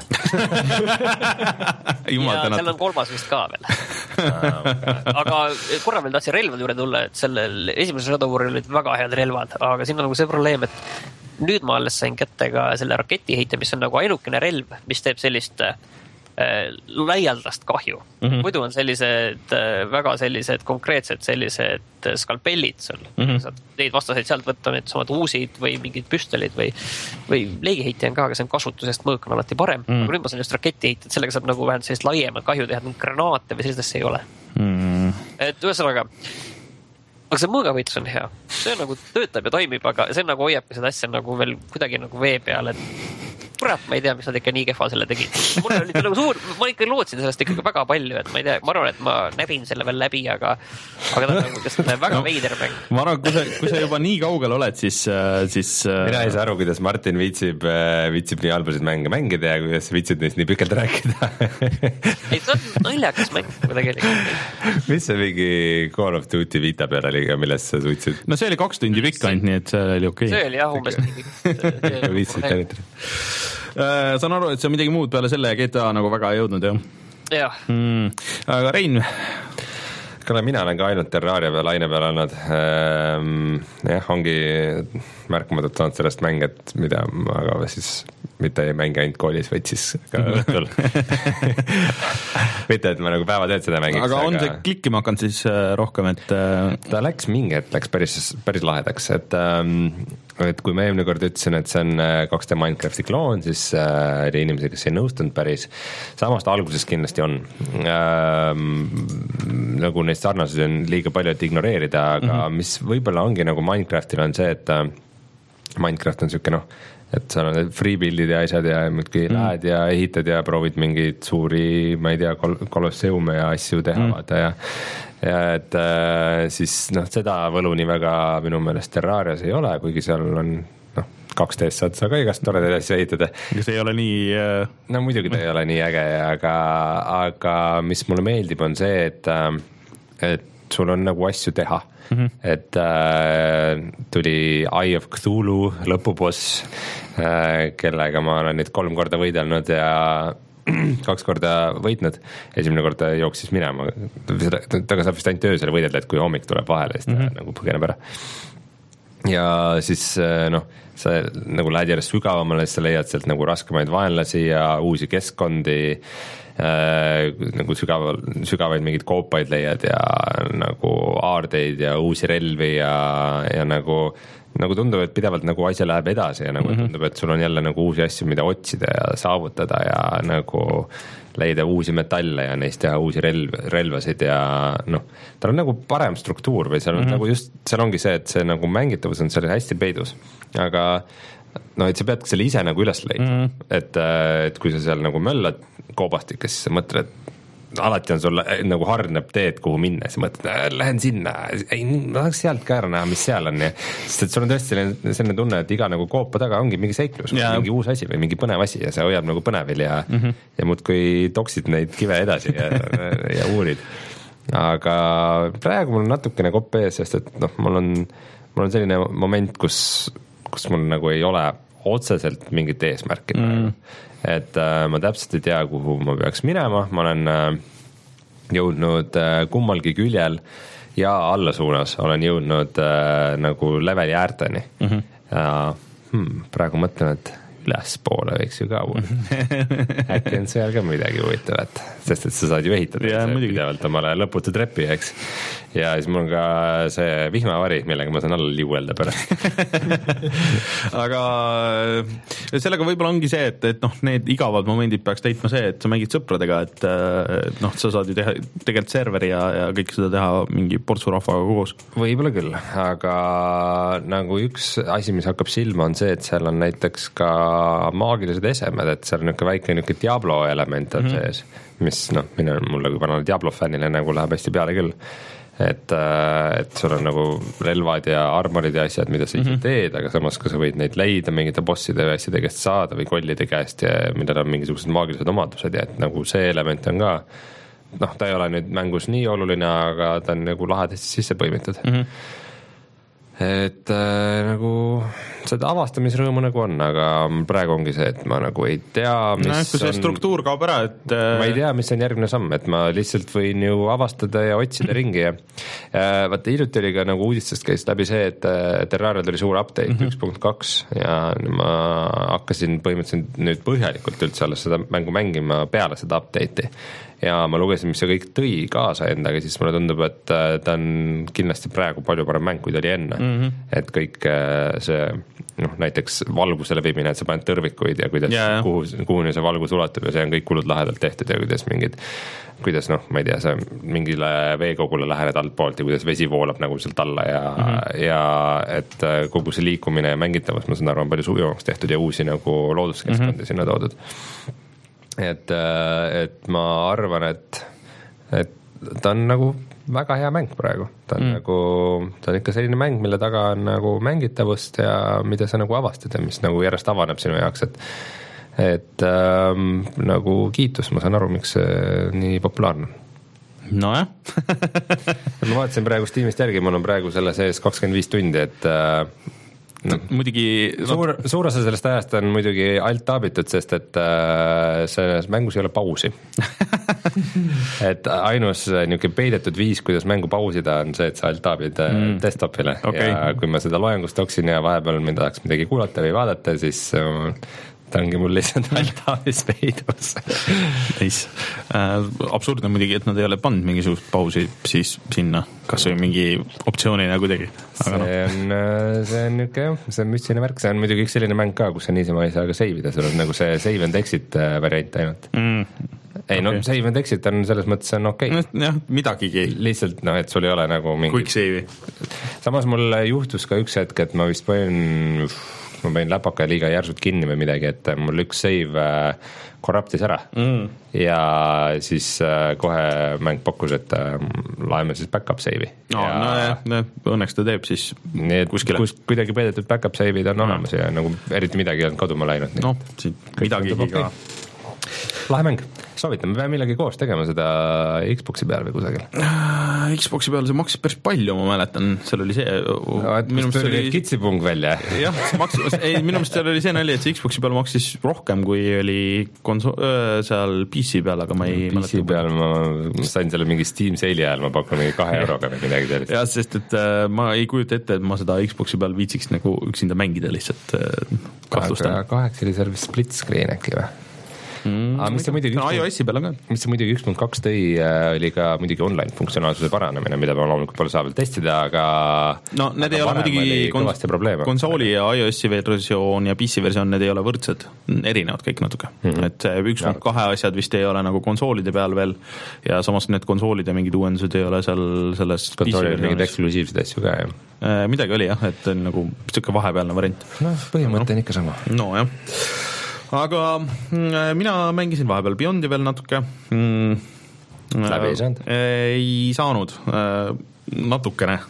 ja seal on kolmas vist ka veel. aga korra veel tahtsin relvad juurde tulla, et sellel esimesel Shadow Warrioril olid väga head relvad, aga siin on nagu see probleem, et nüüd ma alles sain kätte ka selle raketiheite, mis on nagu ainukene relv, mis teeb sellist laialdast kahju. Mm-hmm. Muidu on sellised väga sellised konkreetsed sellised skalpellid sul. Mm-hmm. Saad neid vastaseid sealt võtta, need samad uusid või mingid püstolid või, või leegiheitja on ka, aga see on kasutusest mõõk on alati parem. Mm-hmm. Aga nüüd ma saan just raketiheitajad, sellega saab nagu vähemalt sellist laiemat kahju teha, granaate või sellist asja ei ole. Mm-hmm. Et ühesõnaga aga see mõõgavõitlus on hea. See on nagu töötab ja toimib, aga see on nagu hoiabki seda asja nagu veel kuidagi nagu vee peal, et kurat, ma ei tea, mis nad ikka nii kehva selle tegid. Mul oli nagu suur, ma ikka lootsin sellest ikkagi väga palju, et ma ei tea, ma arvan, et ma näbin selle veel läbi, aga aga ta on nagu kes väga no, veider mäng. Ma arvan, kui sa, kui sa juba nii kaugel oled, siis, siis mina ei saa aru, kuidas Martin viitsib, viitsib nii halbasid mänge mängida ja kuidas viitsid neist nii pikalt rääkida. Ei, see on naljakas mäng tegelikult. Mis see mingi Call of Duty Vita peal oli ka, millest sa suitsid? No see oli kaks tundi pikk ainult, nii et see oli okei. See oli jah, umbes nii pikk. Viitsid tänitada. Uh, saan aru, et see on midagi muud peale selle G T A nagu väga ei jõudnud, jah? Jah. Mm, aga Rein? Kuna mina olen ka ainult Terraria peal aine peal olnud, ähm, jah, ongi märkamatult saanud sellest mänged, mida ma aga siis mitte ei mängi ainult koolis, vaid siis ka õhtul. mitte, et ma nagu päevatööd seda mängiks. Aga on aga... see klikkima hakanud siis rohkem, et... Ta läks mingi, et läks päris, päris lahedaks, et, ähm, et kui ma eelmine kord ütlesin, et see on kaks D Minecrafti kloon, siis äh, oli inimesi, kes ei nõustunud päris. Samast alguses kindlasti on. Ähm, nagu neist sarnasusi on liiga palju, et ignoreerida, aga mm-hmm. mis võib-olla ongi nagu Minecraftil on see, et äh, Minecraft on siuke noh, et seal on need free build'id ja asjad ja muudki mm. lähed ja ehitad ja proovid mingeid suuri, ma ei tea, kol- kolosseume ja asju teha mm. vaata ja ja et äh, siis noh, seda võlu nii väga minu meelest Terrarias ei ole, kuigi seal on noh, kaks D-s saad sa ka igast toredaid asju ehitada. See ei ole nii äh... no muidugi ta ei ole nii äge, aga, aga mis mulle meeldib on see, et et sul on nagu asju teha. Mm-hmm. Et äh, tuli Eye of Cthulhu lõpuboss, äh, kellega ma olen nüüd kolm korda võidelnud ja kaks korda võitnud. Esimene kord ta jooksis minema. Taga saab vist ainult öösel võidelda, et kui hommik tuleb vahele, siis ta mm-hmm. nagu põgeneb ära. Ja siis noh, sa nagu lähed järjest sügavamale, siis sa leiad sealt nagu raskemaid vaenlasi ja uusi keskkondi, äh, nagu sügaval, sügavaid mingid koopaid leiad ja nagu aardeid ja uusi relvi ja, ja nagu, nagu tundub, et pidevalt nagu asja läheb edasi ja nagu mm-hmm. tundub, et sul on jälle nagu uusi asju, mida otsida ja saavutada ja nagu leida uusi metalle ja neist teha uusi relv, relvasid ja noh, tal on nagu parem struktuur või seal on mm-hmm. nagu just, seal ongi see, et see nagu mängitavus on seal hästi peidus, aga no et sa peadki selle ise nagu üles leida mm-hmm. et, et kui sa seal nagu möllad koobastikes, siis sa mõtled, et alati on sul nagu harneb teed, kuhu minna, siis mõtled, lähen sinna, ei, ma tahaks sealt ka ära näha, mis seal on ja sest et sul on tõesti selline, selline tunne, et iga nagu koopa taga ongi mingi seiklus, mingi uus asi või mingi põnev asi ja see hoiab nagu põnevil ja mm-hmm. ja muudkui toksid neid kive edasi ja, ja uurid. Aga praegu mul on natukene kopp ees, sest et noh, mul on, mul on selline moment, kus, kus mul nagu ei ole otseselt mingit eesmärki mm. et äh, ma täpselt ei tea, kuhu ma peaks minema, ma olen äh, jõudnud äh, kummalgi küljel ja alla suunas olen jõudnud äh, nagu leveli äärteni mm-hmm. ja hmm, praegu mõtlen, et ülespoole võiks ju ka äkki on seal ka midagi huvitavat, sest et sa saad ju ehitada ja, pidevalt omale lõputu trepi, eks ja siis mul on ka see vihmavari, millega ma saan alla liuelda pärast. Aga sellega võib-olla ongi see, et, et noh, need igavad momendid peaks täitma see, et sa mängid sõpradega, et noh, sa saad ju teha tegelikult serveri ja, ja kõik seda teha mingi portsurahvaga koos. Võib-olla küll, aga nagu üks asi, mis hakkab silma, on see, et seal on näiteks ka maagilised esemed, et seal on niisugune väike niisugune Diablo element on mm-hmm. sees, mis noh, mine, mulle kui vanale Diablo fännile nagu läheb hästi peale küll. Et, et sul on nagu relvad ja armorid ja asjad, mida sa ise mm-hmm. teed, aga samas ka sa võid neid leida mingite bosside või asjade käest saada või kollide käest ja millel on mingisugused maagilised omadused ja et nagu see element on ka noh, ta ei ole nüüd mängus nii oluline, aga ta on nagu lahedasti sisse põimitud mm-hmm. et äh, nagu seda avastamisrõõmu nagu on, aga praegu ongi see, et ma nagu ei tea, mis no, kui see on, struktuur kaob ära, et ma ei tea, mis on järgmine samm, et ma lihtsalt võin ju avastada ja otsida ringi ja äh, vaata, hiljuti oli ka nagu uudistest käis läbi see, et Terraria tuli suur update mm -hmm. üks punkt kaks ja ma hakkasin põhimõtteliselt nüüd põhjalikult üldse alles seda mängu mängima peale seda update'i ja ma lugesin, mis see kõik tõi kaasa endaga, siis mulle tundub, et ta on kindlasti praegu palju parem mäng, kui ta oli enne mm. -hmm. et kõik see, noh, näiteks valguse läbimine, et sa paned tõrvikuid ja kuidas yeah., kuhu, kuhuni see valgus ulatub ja see on kõik kulud lahedalt tehtud ja kuidas mingid, kuidas noh, ma ei tea, sa mingile veekogule lähened altpoolt ja kuidas vesi voolab nagu sealt alla ja mm, -hmm. ja et kogu see liikumine ja mängitavus, ma saan aru, on palju sujuvamaks tehtud ja uusi nagu looduskeskkondi mm -hmm. sinna toodud. et, et ma arvan, et, et ta on nagu väga hea mäng praegu, ta on mm. nagu, ta on ikka selline mäng, mille taga on nagu mängitavust ja mida sa nagu avastad ja mis nagu järjest avaneb sinu jaoks, et et ähm, nagu kiitus, ma saan aru, miks see nii populaarne on. Nojah. ma vaatasin praegu Steamist järgi, mul on praegu selle sees kakskümmend viis tundi, et äh, no, muidugi no, suur, suur osa sellest ajast on muidugi alt-taabitud, sest et äh, selles mängus ei ole pausi. et ainus niisugune peidetud viis, kuidas mängu pausida, on see, et sa alt-taabid mm. desktopile okay. ja kui ma seda loengust toksin ja vahepeal mind tahaks midagi kuulata või vaadata, siis äh, ta ongi mul lihtsalt alt-taabis peidus. Nice. Äh, absurdne muidugi, et nad ei ole pannud mingisugust pausi siis sinna, kas või mingi optsioonina kuidagi. See no. on, see on niisugune jah, see on müstiline värk, see on muidugi üks selline mäng ka, kus sa niisama ei saa ka save ida, sul on nagu see save and exit variant ainult mm. ei okay. no save and exit on selles mõttes on okei okay. jah, midagigi lihtsalt noh, et sul ei ole nagu mingi quick save'i. Samas mul juhtus ka üks hetk, et ma vist panin ma panin läpaka liiga järsult kinni või midagi, et mul üks save korruptis ära mm. ja siis kohe mäng pakkus, et laeme siis back-up save'i no, ja no jah, no, õnneks ta teeb siis nii, et kuskile kus, kuidagi peidetud back-up save'id on no. olemas ja nagu eriti midagi ei olnud kaduma läinud noh, midagigi ka lahe mäng, soovitan, me peame millegi koos tegema seda Xboxi peal või kusagil. Xboxi peal see maksis päris palju, ma mäletan, seal oli see no, et minu meelest oli kitsipung välja jah, maksis, ei, minu meelest seal oli see nali, et see Xboxi peal maksis rohkem, kui oli konso- seal P C peal, aga ma ei P C peal ma sain selle mingi Steam sale'i ajal, ma pakun mingi kahe euroga või midagi sellist. jah, sest et ma ei kujuta ette, et ma seda Xboxi peal viitsiks nagu üksinda mängida lihtsalt kahtlustan. kaheksa oli seal vist split screen äkki või? Mm, aga mis see muidugi no, iOS-i peal on ka. Mis see muidugi üks punkt kaks tõi, oli ka muidugi online funktsionaalsuse paranemine, mida ma loomulikult pole saa veel testida, aga no need aga ei ole muidugi kons- konsooli ja iOS-i versioon ja P C versioon, need ei ole võrdsed, erinevad kõik natuke mm. -hmm. et üks punkt kahe asjad vist ei ole nagu konsoolide peal veel ja samas need konsoolid ja mingid uuendused ei ole seal selles konsoolid mingid eksklusiivsed asju ka, jah? Midagi oli jah, et niisugune nagu vahepealne variant. No põhimõte on ikka sama. No jah. Aga mina mängisin vahepeal Beyondi veel natuke mm, läbi ei saanud? Ei saanud natukene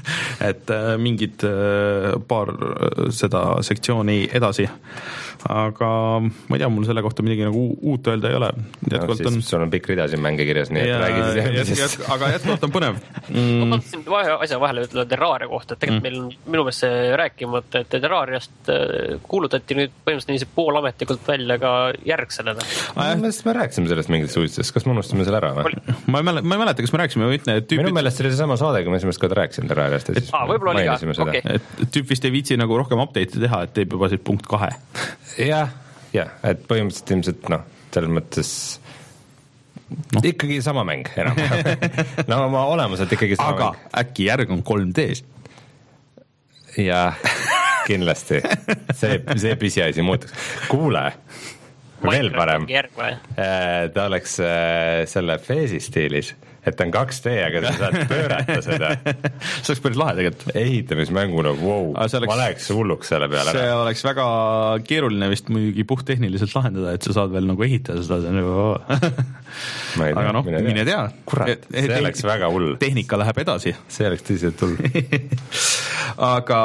et mingid paar seda sektsiooni edasi aga ma ei tea, mul selle kohta midagi nagu uut öelda ei ole no, on... sul on pikk rida siin mänge kirjas, nii et räägi siis järgmisest aga jätkuvalt on põnev mm. ma mõtlesin vahe, asja vahele ütleda Terraria kohta, et tegelikult mm. meil on minu meelest see rääkimata, et Terrariast kuulutati nüüd põhimõtteliselt niiviisi poolametlikult välja ka järg sellele ah, me rääkisime sellest mingitest uudistest, kas me unustame selle ära või? ma ei mäleta, ma ei mäleta, kas me rääkisime või ütlen, et tüüpid... minu meelest oli see sama saade, kui me esimest korda rääkisime Terrariast et ah, võib-olla oli ka, okei okay. et tüüp vist ei viitsi nagu rohkem update'i teha, et teeb juba siit punkt kahe jah, jah, et põhimõtteliselt ilmselt noh, selles mõttes no. ikkagi sama mäng enam no oma olemuselt ikkagi sama aga mäng. Äkki järg on kolm D-s? jah, kindlasti see, see pisiasi muutuks. Kuule, veel parem ta oleks selle Feesi stiilis, et ta on kaks D, aga sa saad pöörata seda. see oleks päris lahe tegelikult. Ehitamismänguna, wow, oleks, ma läheks hulluks selle peale. See ära. Oleks väga keeruline vist muidugi puhttehniliselt lahendada, et sa saad veel nagu ehitada seda. aga noh, mine tea. Kurat, see et, oleks väga hull. Tehnika läheb edasi. See oleks tõsiselt hull. aga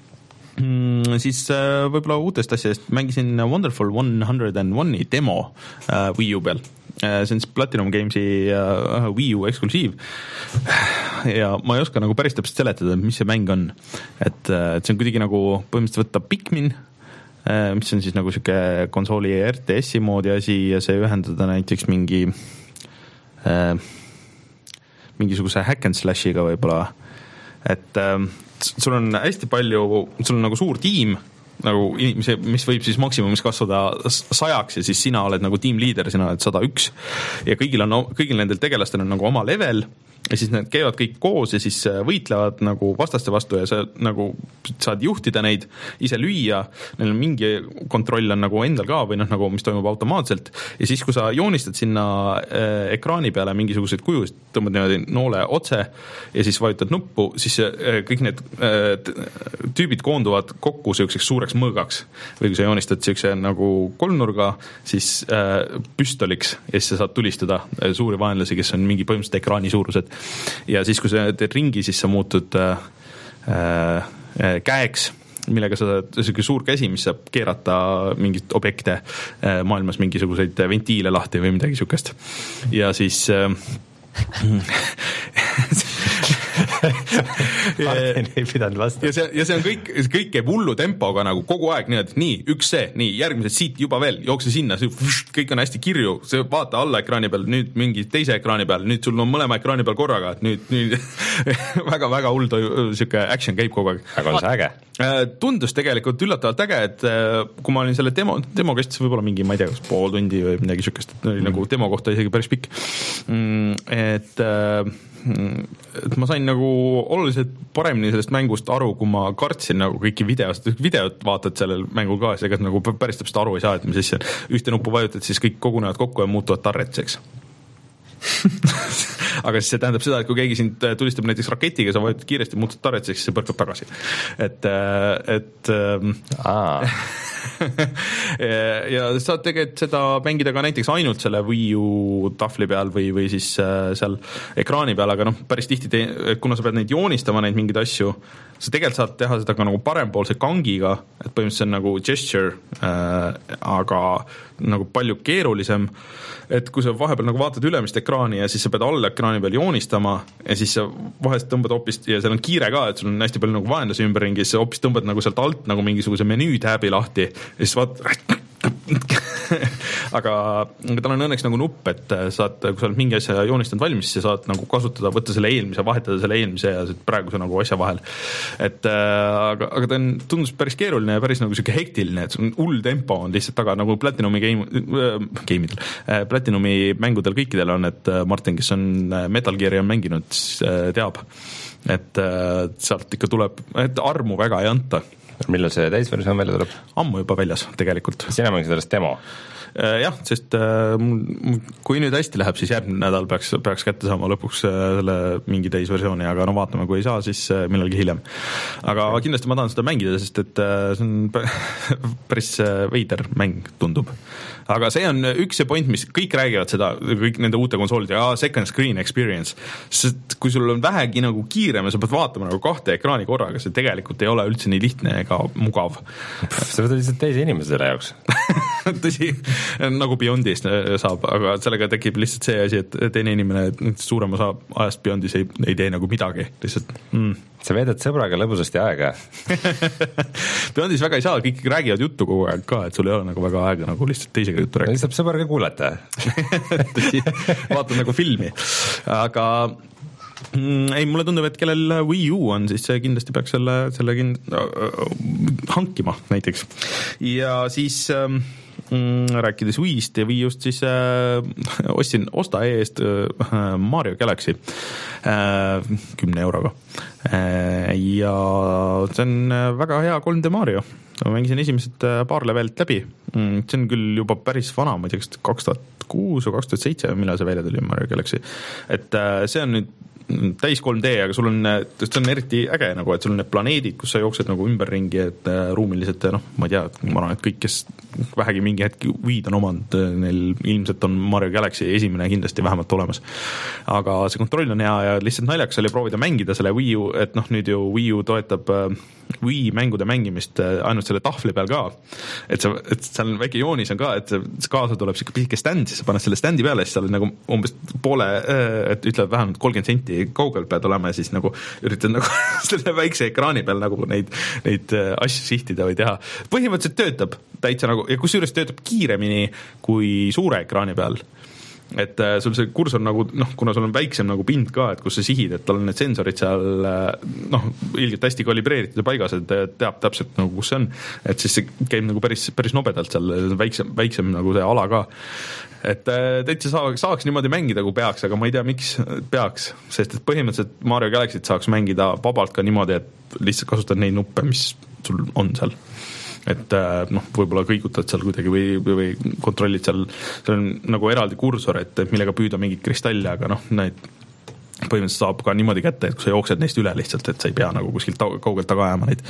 mm, siis võib-olla uutest asjadest mängisin Wonderful one oh one demo uh, Wii U peal. see on siis Platinum Gamesi uh, Wii U eksklusiiv ja ma ei oska nagu päris täpselt seletada, mis see mäng on, et, et see on kuidagi nagu põhimõtteliselt võtta Pikmin, mis on siis nagu siuke konsooli R T S-i moodi asi ja see ühendada näiteks mingi äh, mingisuguse hack and slashiga võib-olla, et äh, sul on hästi palju, sul on nagu suur tiim nagu inimese, mis võib siis maksimumis kasvada sajaks ja siis sina oled nagu tiimliider, sina oled sada üks ja kõigil on, kõigil nendel tegelastel on nagu oma level ja siis need käivad kõik koos ja siis võitlevad nagu vastaste vastu ja sa nagu saad juhtida neid, ise lüüa, neil on mingi kontroll on nagu endal ka või noh, nagu mis toimub automaatselt ja siis, kui sa joonistad sinna äh, ekraani peale mingisuguseid kujusid, tõmbad niimoodi noole otse ja siis vajutad nuppu, siis äh, kõik need äh, tüübid koonduvad kokku selliseks suureks mõõgaks või kui sa joonistad sellise nagu kolmnurga, siis äh, püstoliks ja siis sa saad tulistada äh, suuri vaenlasi, kes on mingi põhimõtteliselt ekraani suurused ja siis, kui sa teed ringi, siis sa muutud äh, äh, käeks, millega sa saad selline suur käsi, mis saab keerata mingit objekte äh, maailmas, mingisuguseid ventiile lahti või midagi sükest ja siis äh, Martin ei pidanud vastu. Ja see, ja see on kõik, kõik käib hullu tempoga nagu kogu aeg nii, et nii, üks see, nii, järgmised siit juba veel, jookse sinna, kõik on hästi kirju, see vaata alla ekraani peal, nüüd mingi teise ekraani peal, nüüd sul on mõlema ekraani peal korraga, et nüüd, nüüd väga, väga hull siuke action käib kogu aeg. Aga on see äge? Tundus tegelikult üllatavalt äge, et kui ma olin selle demo, demo kestis võib-olla mingi, ma ei tea, kas pool tundi või midagi siukest, et oli mm. nagu demo kohta isegi päris pikk. Et et ma sain nagu oluliselt paremini sellest mängust aru, kui ma kartsin nagu kõiki videost, videot vaatad sellel mängul ka, siis ega nagu päris täpselt aru ei saa, et mis siis ühte nuppu vajutad, siis kõik kogunevad kokku ja muutuvad tarretseks. Aga siis see tähendab seda, et kui keegi sind tulistab näiteks raketiga, sa vajutad kiiresti, muutud tarretseks, siis see põrkab tagasi. Et, et Aa. ja saad tegelikult seda mängida ka näiteks ainult selle Wii U tahvli peal või, või siis seal ekraani peal, aga noh, päris tihti, te, kuna sa pead neid joonistama, neid mingeid asju, sa tegelikult saad teha seda ka nagu parempoolse kangiga, et põhimõtteliselt on nagu gesture, äh, aga nagu palju keerulisem, et kui sa vahepeal nagu vaatad ülemist ekraani ja siis sa pead alla ekraani peal joonistama ja siis sa vahest tõmbad hoopis, ja seal on kiire ka, et sul on hästi palju nagu vaenlasi ümberringi, siis sa hoopis tõmbad nagu sealt alt nagu mingisuguse menüü tääbi lahti ja siis vaat aga tal on õnneks nagu nupp, et saad, kui sa oled mingi asja joonistanud valmis, siis saad nagu kasutada, võtta selle eelmise, vahetada selle eelmise ja praeguse nagu asja vahel. Et aga, aga ta on, tundus päris keeruline ja päris nagu siuke hektiline, et sul on hull tempo on lihtsalt taga nagu Platinumi game, äh, gameidel, äh, Platinumi mängudel kõikidel on, et Martin, kes on Metal Gear'i on mänginud, teab, et sealt ikka tuleb, et armu väga ei anta. Millal see täisversioon välja tuleb? Ammu juba väljas tegelikult. Sina mängid sellest demo? Jah, sest kui nüüd hästi läheb, siis järgmine nädal peaks, peaks kätte saama lõpuks selle mingi täisversiooni, aga no vaatame, kui ei saa, siis millalgi hiljem. Aga kindlasti ma tahan seda mängida, sest et see on päris veider mäng, tundub. Aga see on üks see point, mis kõik räägivad seda, kõik nende uute konsoolide, ja second screen experience, sest kui sul on vähegi nagu kiirem ja sa pead vaatama nagu kahte ekraani korraga, see tegelikult ei ole üldse nii lihtne ega mugav. Sa võtad lihtsalt teise inimese selle jaoks. Tõsi, nagu Beyondist saab, aga sellega tekib lihtsalt see asi, et teine inimene suurema saab ajast Beyondis ei, ei tee nagu midagi, lihtsalt mm. Sa veedad sõbraga lõbusasti aega. Beyondis väga ei saa, kõik räägivad juttu kogu aeg ka, et sul ei ole nagu väga aega nagu lihtsalt teisega juttu rääkida. Lihtsalt sõbraga kuulata. Vaatad nagu filmi, aga mm, ei, mulle tundub, et kellel Wii U on, siis see kindlasti peaks selle, selle kind... hankima näiteks. Ja siis ähm, rääkides Wii'st ja Wii U'st, siis äh, ostsin osta eest äh, Mario Galaxy äh, kümne euroga äh, ja see on väga hea kolm D Mario. Ma mängisin esimesed paar levelit läbi, see on küll juba päris vana, ma ei tea, kaks tuhat kuus või kaks tuhat seitse, millal see välja tuli Mario Galaxy, et äh, see on nüüd täis kolm D, aga sul on, see on eriti äge nagu, et sul on need planeedid, kus sa jooksed nagu ümberringi, et ruumiliselt, noh, ma ei tea, ma arvan, et kõik, kes vähegi mingi hetk Wii'd on omanud, neil ilmselt on Mario Galaxy esimene kindlasti vähemalt olemas. Aga see kontroll on hea ja lihtsalt naljakas oli proovida mängida selle Wii U, et noh, nüüd ju Wii U toetab Wii mängude mängimist ainult selle tahvli peal ka, et, sa, et seal väike joonis on ka, et see kaasa tuleb siuke pisike stand, siis sa paned selle standi peale, siis sa oled nagu umbes poole, et ütleb vähemalt kolmkümmend senti kaugel pead olema ja siis nagu üritad nagu selle väikse ekraani peal nagu neid, neid asju sihtida või teha. Põhimõtteliselt töötab täitsa nagu, ja kusjuures töötab kiiremini kui suure ekraani peal. Et sul see kursor nagu, noh, kuna sul on väiksem nagu pind ka, et kus sa sihid, et tal on need sensorid seal, noh, ilgelt hästi kalibreeritud ja paigas, et teab täpselt nagu, kus see on, et siis see käib nagu päris, päris nobedalt seal, väiksem, väiksem nagu see ala ka. Et täitsa saaks, saaks niimoodi mängida, kui peaks, aga ma ei tea, miks peaks, sest et põhimõtteliselt Mario Galaxy't saaks mängida vabalt ka niimoodi, et lihtsalt kasutad neid nuppe, mis sul on seal. Et noh, võib-olla kõigutad seal kuidagi või, või kontrollid seal, seal on nagu eraldi kursor, et millega püüda mingit kristalli, aga noh, need põhimõtteliselt saab ka niimoodi kätte, et kui sa jooksed neist üle lihtsalt, et sa ei pea nagu kuskilt kaugelt taga ajama neid.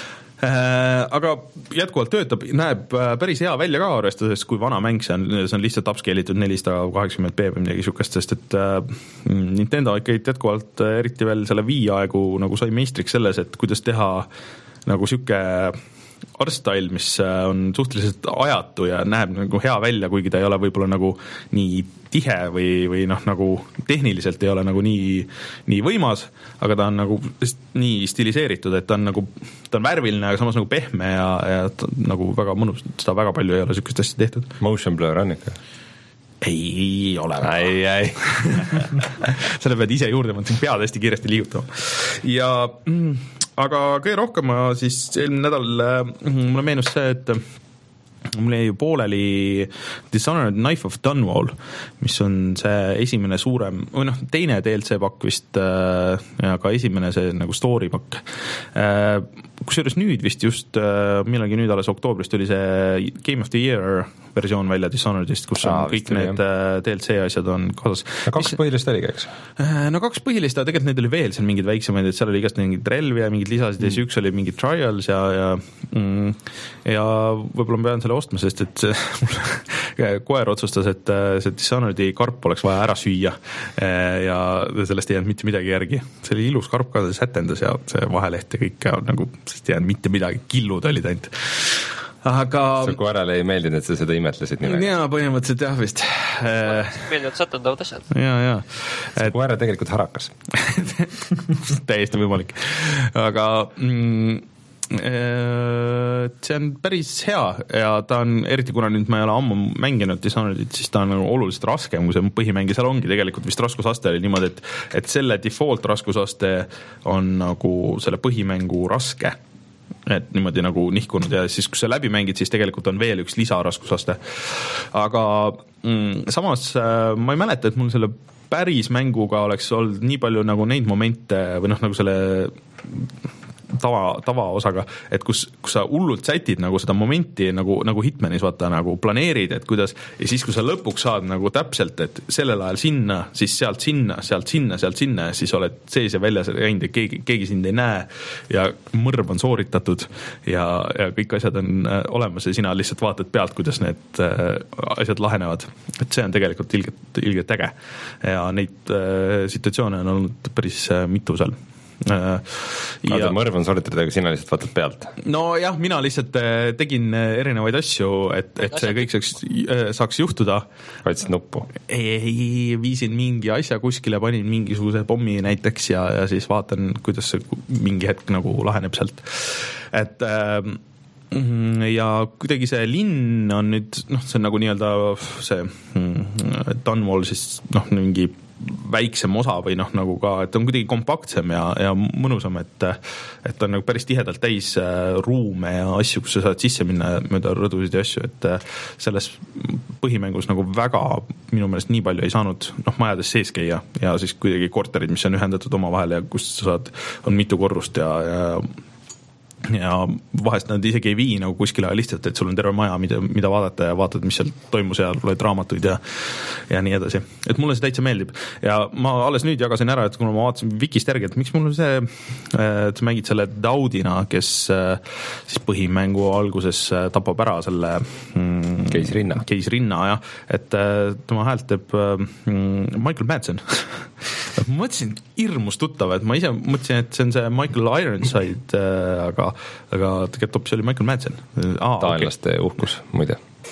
Aga jätkuvalt töötab, näeb päris hea välja ka arvestades, kui vana mäng see on, see on lihtsalt upscale'itud nelisada kaheksakümmend p või midagi sukest, sest et Nintendo ikka jätkuvalt eriti veel selle Wii aegu nagu sai meistriks selles, et kuidas teha nagu siuke art-style, mis on suhteliselt ajatu ja näeb nagu hea välja, kuigi ta ei ole võib-olla nagu nii tihe või, või noh, nagu tehniliselt ei ole nagu nii, nii võimas, aga ta on nagu nii stiliseeritud, et ta on nagu, ta on värviline, aga samas nagu pehme ja, ja nagu väga mõnus, seda väga palju ei ole sükest hästi tehtud. Motion blur on ikka? Ei ole. Ei, ei. Selle pead ise juurde, ma siin pead hästi kiiresti liigutama. Ja mm, aga kõige rohkem ma siis eelmine nädal, mulle meenus see, et mul jäi ju pooleli Dishonored Knife of Dunwall, mis on see esimene suurem, või noh, teine D L C pakk vist ja ka esimene see nagu story pakk. Kusjuures nüüd vist just, millalgi nüüd alles oktoobrist tuli see Game of the Year versioon välja Dishonoredist, kus on Aa, kõik need jah. D L C asjad on kaasas. No kaks mis... põhilist oligi, eks? No kaks põhilist, aga tegelikult neid oli veel seal mingid väiksemaid, et seal oli igast mingid relvi ja mingid lisasid mm. ja üks oli mingid trials ja, ja, mm, ja võib-olla ma pean selle ostma, sest et see koer otsustas, et see Dishonoredi karp oleks vaja ära süüa ja sellest ei jäänud mitte midagi järgi. See oli ilus karp ka, see sätendas ja see vaheleht ja kõik nagu, sest ei jäänud mitte midagi, killud olid ainult. Aga... See koerale ei meeldinud, et sa seda imetlesid nii väga? Jaa, põhimõtteliselt jah vist. Meeldivad satendavad asjad. Jaa, jaa. See koer on tegelikult harakas. Täiesti võimalik. Aga mm, see on päris hea ja ta on, eriti kuna nüüd ma ei ole ammu mänginud Dishonoredit, siis ta on nagu oluliselt raskem, kui see põhimäng ja seal ongi tegelikult vist raskusaste oli niimoodi, et, et selle default raskusaste on nagu selle põhimängu raske. Et niimoodi nagu nihkunud ja siis kui sa läbi mängid, siis tegelikult on veel üks lisaraskusaste. Aga mm, samas ma ei mäleta, et mul selle päris mänguga oleks olnud nii palju nagu neid momente või noh, nagu selle tava, tavaosaga, et kus, kus sa hullult sätid nagu seda momenti nagu, nagu Hitmanis vaata nagu planeerid, et kuidas ja siis kui sa lõpuks saad nagu täpselt, et sellel ajal sinna, siis sealt sinna, sealt sinna, sealt sinna ja siis oled sees ja väljas käinud ja keegi, keegi sind ei näe ja mõrv on sooritatud ja, ja kõik asjad on olemas ja sina lihtsalt vaatad pealt, kuidas need asjad lahenevad. Et see on tegelikult ilgelt, ilgelt äge ja neid situatsioone on olnud päris mitu seal. Ja... Aga mõrv on sooritatud, aga sina lihtsalt vaatad pealt? No jah, mina lihtsalt tegin erinevaid asju, et, et see kõik saaks, saaks juhtuda. Vaidsid nuppu? Ei, ei, viisin mingi asja kuskile, panin mingisuguse pommi näiteks ja, ja siis vaatan, kuidas see mingi hetk nagu laheneb sealt. Et ja kuidagi see linn on nüüd, noh, see on nagu nii-öelda see Dunwall siis, noh, mingi väiksem osa või noh, nagu ka, et on kuidagi kompaktsem ja, ja mõnusam, et, et on nagu päris tihedalt täis ruume ja asju, kus sa saad sisse minna mööda rõdusid ja asju, et selles põhimängus nagu väga minu meelest nii palju ei saanud, noh, majades sees käia ja siis kuidagi korterid, mis on ühendatud oma vahel ja kus sa saad, on mitu korrust ja, ja ja vahest nad isegi ei vii nagu kuskile lihtsalt, et sul on terve maja, mida, mida vaadata ja vaatad, mis seal toimus ja loed raamatuid ja, ja nii edasi. Et mulle see täitsa meeldib. Ja ma alles nüüd jagasin ära, et kuna ma vaatasin Wikist järgi, et miks mul see, et sa mängid selle Daudina, kes siis põhimängu alguses tapab ära selle mm, keisrinna. keisrinna, jah. Et tema häält teeb mm, Michael Madsen. Ma mõtlesin hirmus tuttav, et ma ise mõtlesin, et see on see Michael Ironside, aga aga tegelikult hoopis oli Michael Madsen. Ah, taanlaste okay. uhkus, muide.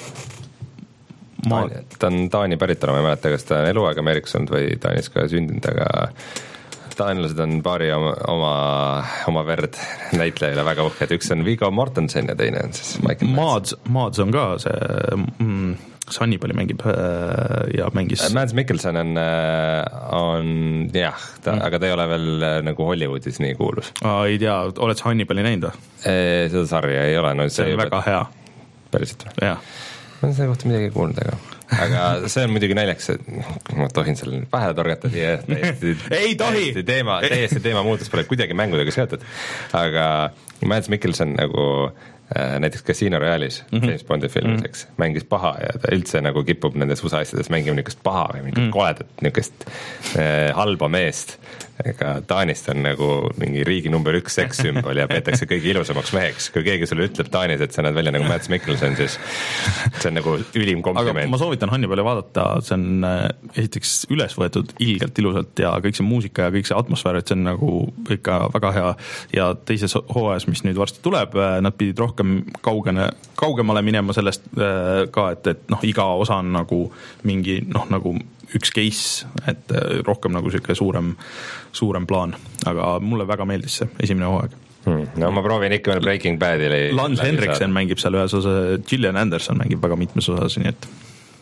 Ma... ta on Taani päritolu, ma ei mäleta, kas ta on eluaeg Ameerikas olnud või Taanis ka sündinud, aga taanlased on paari oma, oma, oma verd näitlejale väga uhked. Üks on Viggo Mortensen ja teine on siis Michael Mads, Mads on ka see mm, Hannibali mängib ja mängis Mads Mikkelsen on, on jah, ta, mm. aga ta ei ole veel nagu Hollywoodis nii kuulus. Ei tea, oled sa Hannibali näinud? Seda sarja ei ole. No, see, see on väga hea. Päriselt või? Jah. Ma olen selle kohta midagi kuulnud, aga aga see on muidugi näljaks, et ma tohin selle pähe torgata siia täiesti, ei tohi! Täiesti teema, täiesti teema muutus pole kuidagi mängudega seotud, aga Mads Mikkelsen nagu näiteks Casino Royale'is mm -hmm. James Bondi filmis, eks, mängis paha ja ta üldse nagu kipub nendes U S A asjades mängima niisugust paha või niisugust mm -hmm. koledat, niisugust äh, halba meest. Ega Taanist on nagu mingi riigi number üks sekssümbol ja peetakse kõige ilusamaks meheks. Kui keegi sulle ütleb Taanis, et sa näed välja nagu Mads Mikkelsen, siis see on nagu ülim kompliment. Aga ma soovitan Hannibali vaadata, see on esiteks üles võetud ilgelt ilusalt ja kõik see muusika ja kõik see atmosfäär, et see on nagu ikka väga hea ja teises hooajas, mis nüüd varsti tuleb, nad pidid rohkem kaugene, kaugemale minema sellest ka, et, et noh, iga osa on nagu mingi noh, nagu üks case, et rohkem nagu selline suurem, suurem plaan, aga mulle väga meeldis see esimene hooaeg. Hmm. No ma proovin ikka veel Breaking Badili. Lance Henriksen mängib seal ühes osa, Gillian Anderson mängib väga mitmes osas, nii et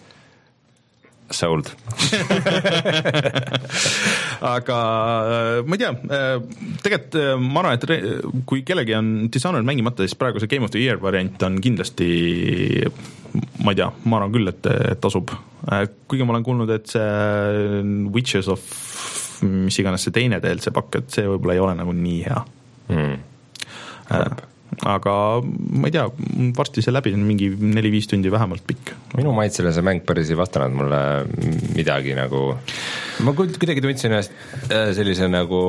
sold. aga ma ei tea, tegelikult ma arvan, et kui kellegi on Dishonored mängimata, siis praegu see Game of the Year variant on kindlasti, ma ei tea, ma arvan küll, et tasub. Kuigi ma olen kuulnud, et see Witches of mis iganes see teine teel see pakk, et see võib-olla ei ole nagu nii hea. Mm. Aga ma ei tea, varsti see läbi on mingi neli-viis tundi vähemalt pikk. Minu maitsele see mäng päris ei vastanud mulle midagi nagu, ma kuidagi tundsin ennast sellise nagu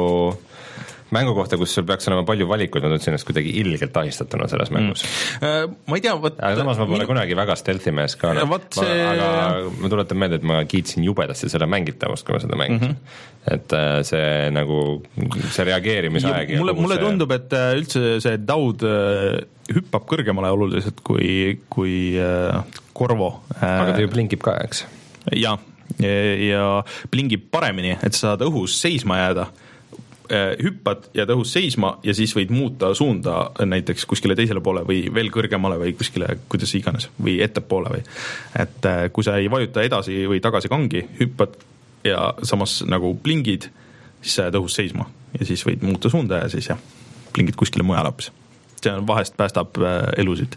mängu kohta, kus sul peaks olema palju valikuid, ma tundsin ennast kuidagi ilgelt ahistatuna selles mängus. Mm. Ma ei tea, võt... aga samas ma pole minu... kunagi väga stealthy mees ka, no. ma, see... aga ma tuletan meelde, et ma kiitsin jubedasti selle mängitavust, kui ma seda mängisin. Mm -hmm. Et see nagu, see reageerimisaeg ja, mulle, mulle see... tundub, et üldse see Daud hüppab kõrgemale oluliselt kui, kui Corvo. Aga ta ju blinkib ka, eks? Ja, ja, ja blinkib paremini, et sa saad õhus seisma jääda, hüppad ja tõhus seisma ja siis võid muuta suunda näiteks kuskile teisele poole või veel kõrgemale või kuskile, kuidas iganes, või ettepoole või. Et kui sa ei vajuta edasi või tagasi kangi, hüppad ja samas nagu blingid, siis sa jääd õhus seisma ja siis võid muuta suunda ja siis jah, blingid kuskile mujale hoopis. See vahest päästab elusid.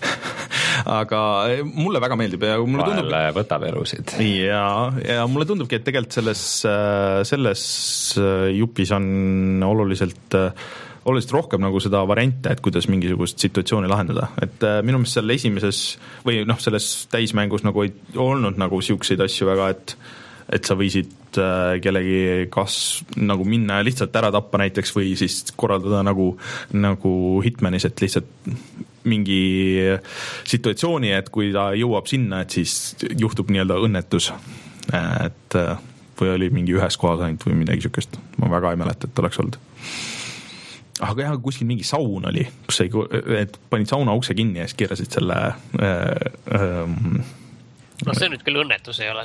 Aga mulle väga meeldib ja mulle tundub, vahel võtab elusid. Ja, ja mulle tundubki, et tegelikult selles, selles jupis on oluliselt, oluliselt rohkem nagu seda variante, et kuidas mingisugust situatsiooni lahendada. Et minu meelest seal esimeses või noh, selles täismängus nagu ei olnud nagu siukseid asju väga, et et sa võisid kellegi kas nagu minna ja lihtsalt ära tappa näiteks või siis korraldada nagu, nagu Hitmanis, et lihtsalt mingi situatsiooni, et kui ta jõuab sinna, et siis juhtub nii-öelda õnnetus. Et või oli mingi ühes kohas ainult või midagi siukest. Ma väga ei mäleta, et oleks olnud. Aga jah, kuskil mingi saun oli, kus ei, et panid sauna ukse kinni ja siis keerasid selle äh, äh, no see nüüd küll õnnetus ei ole.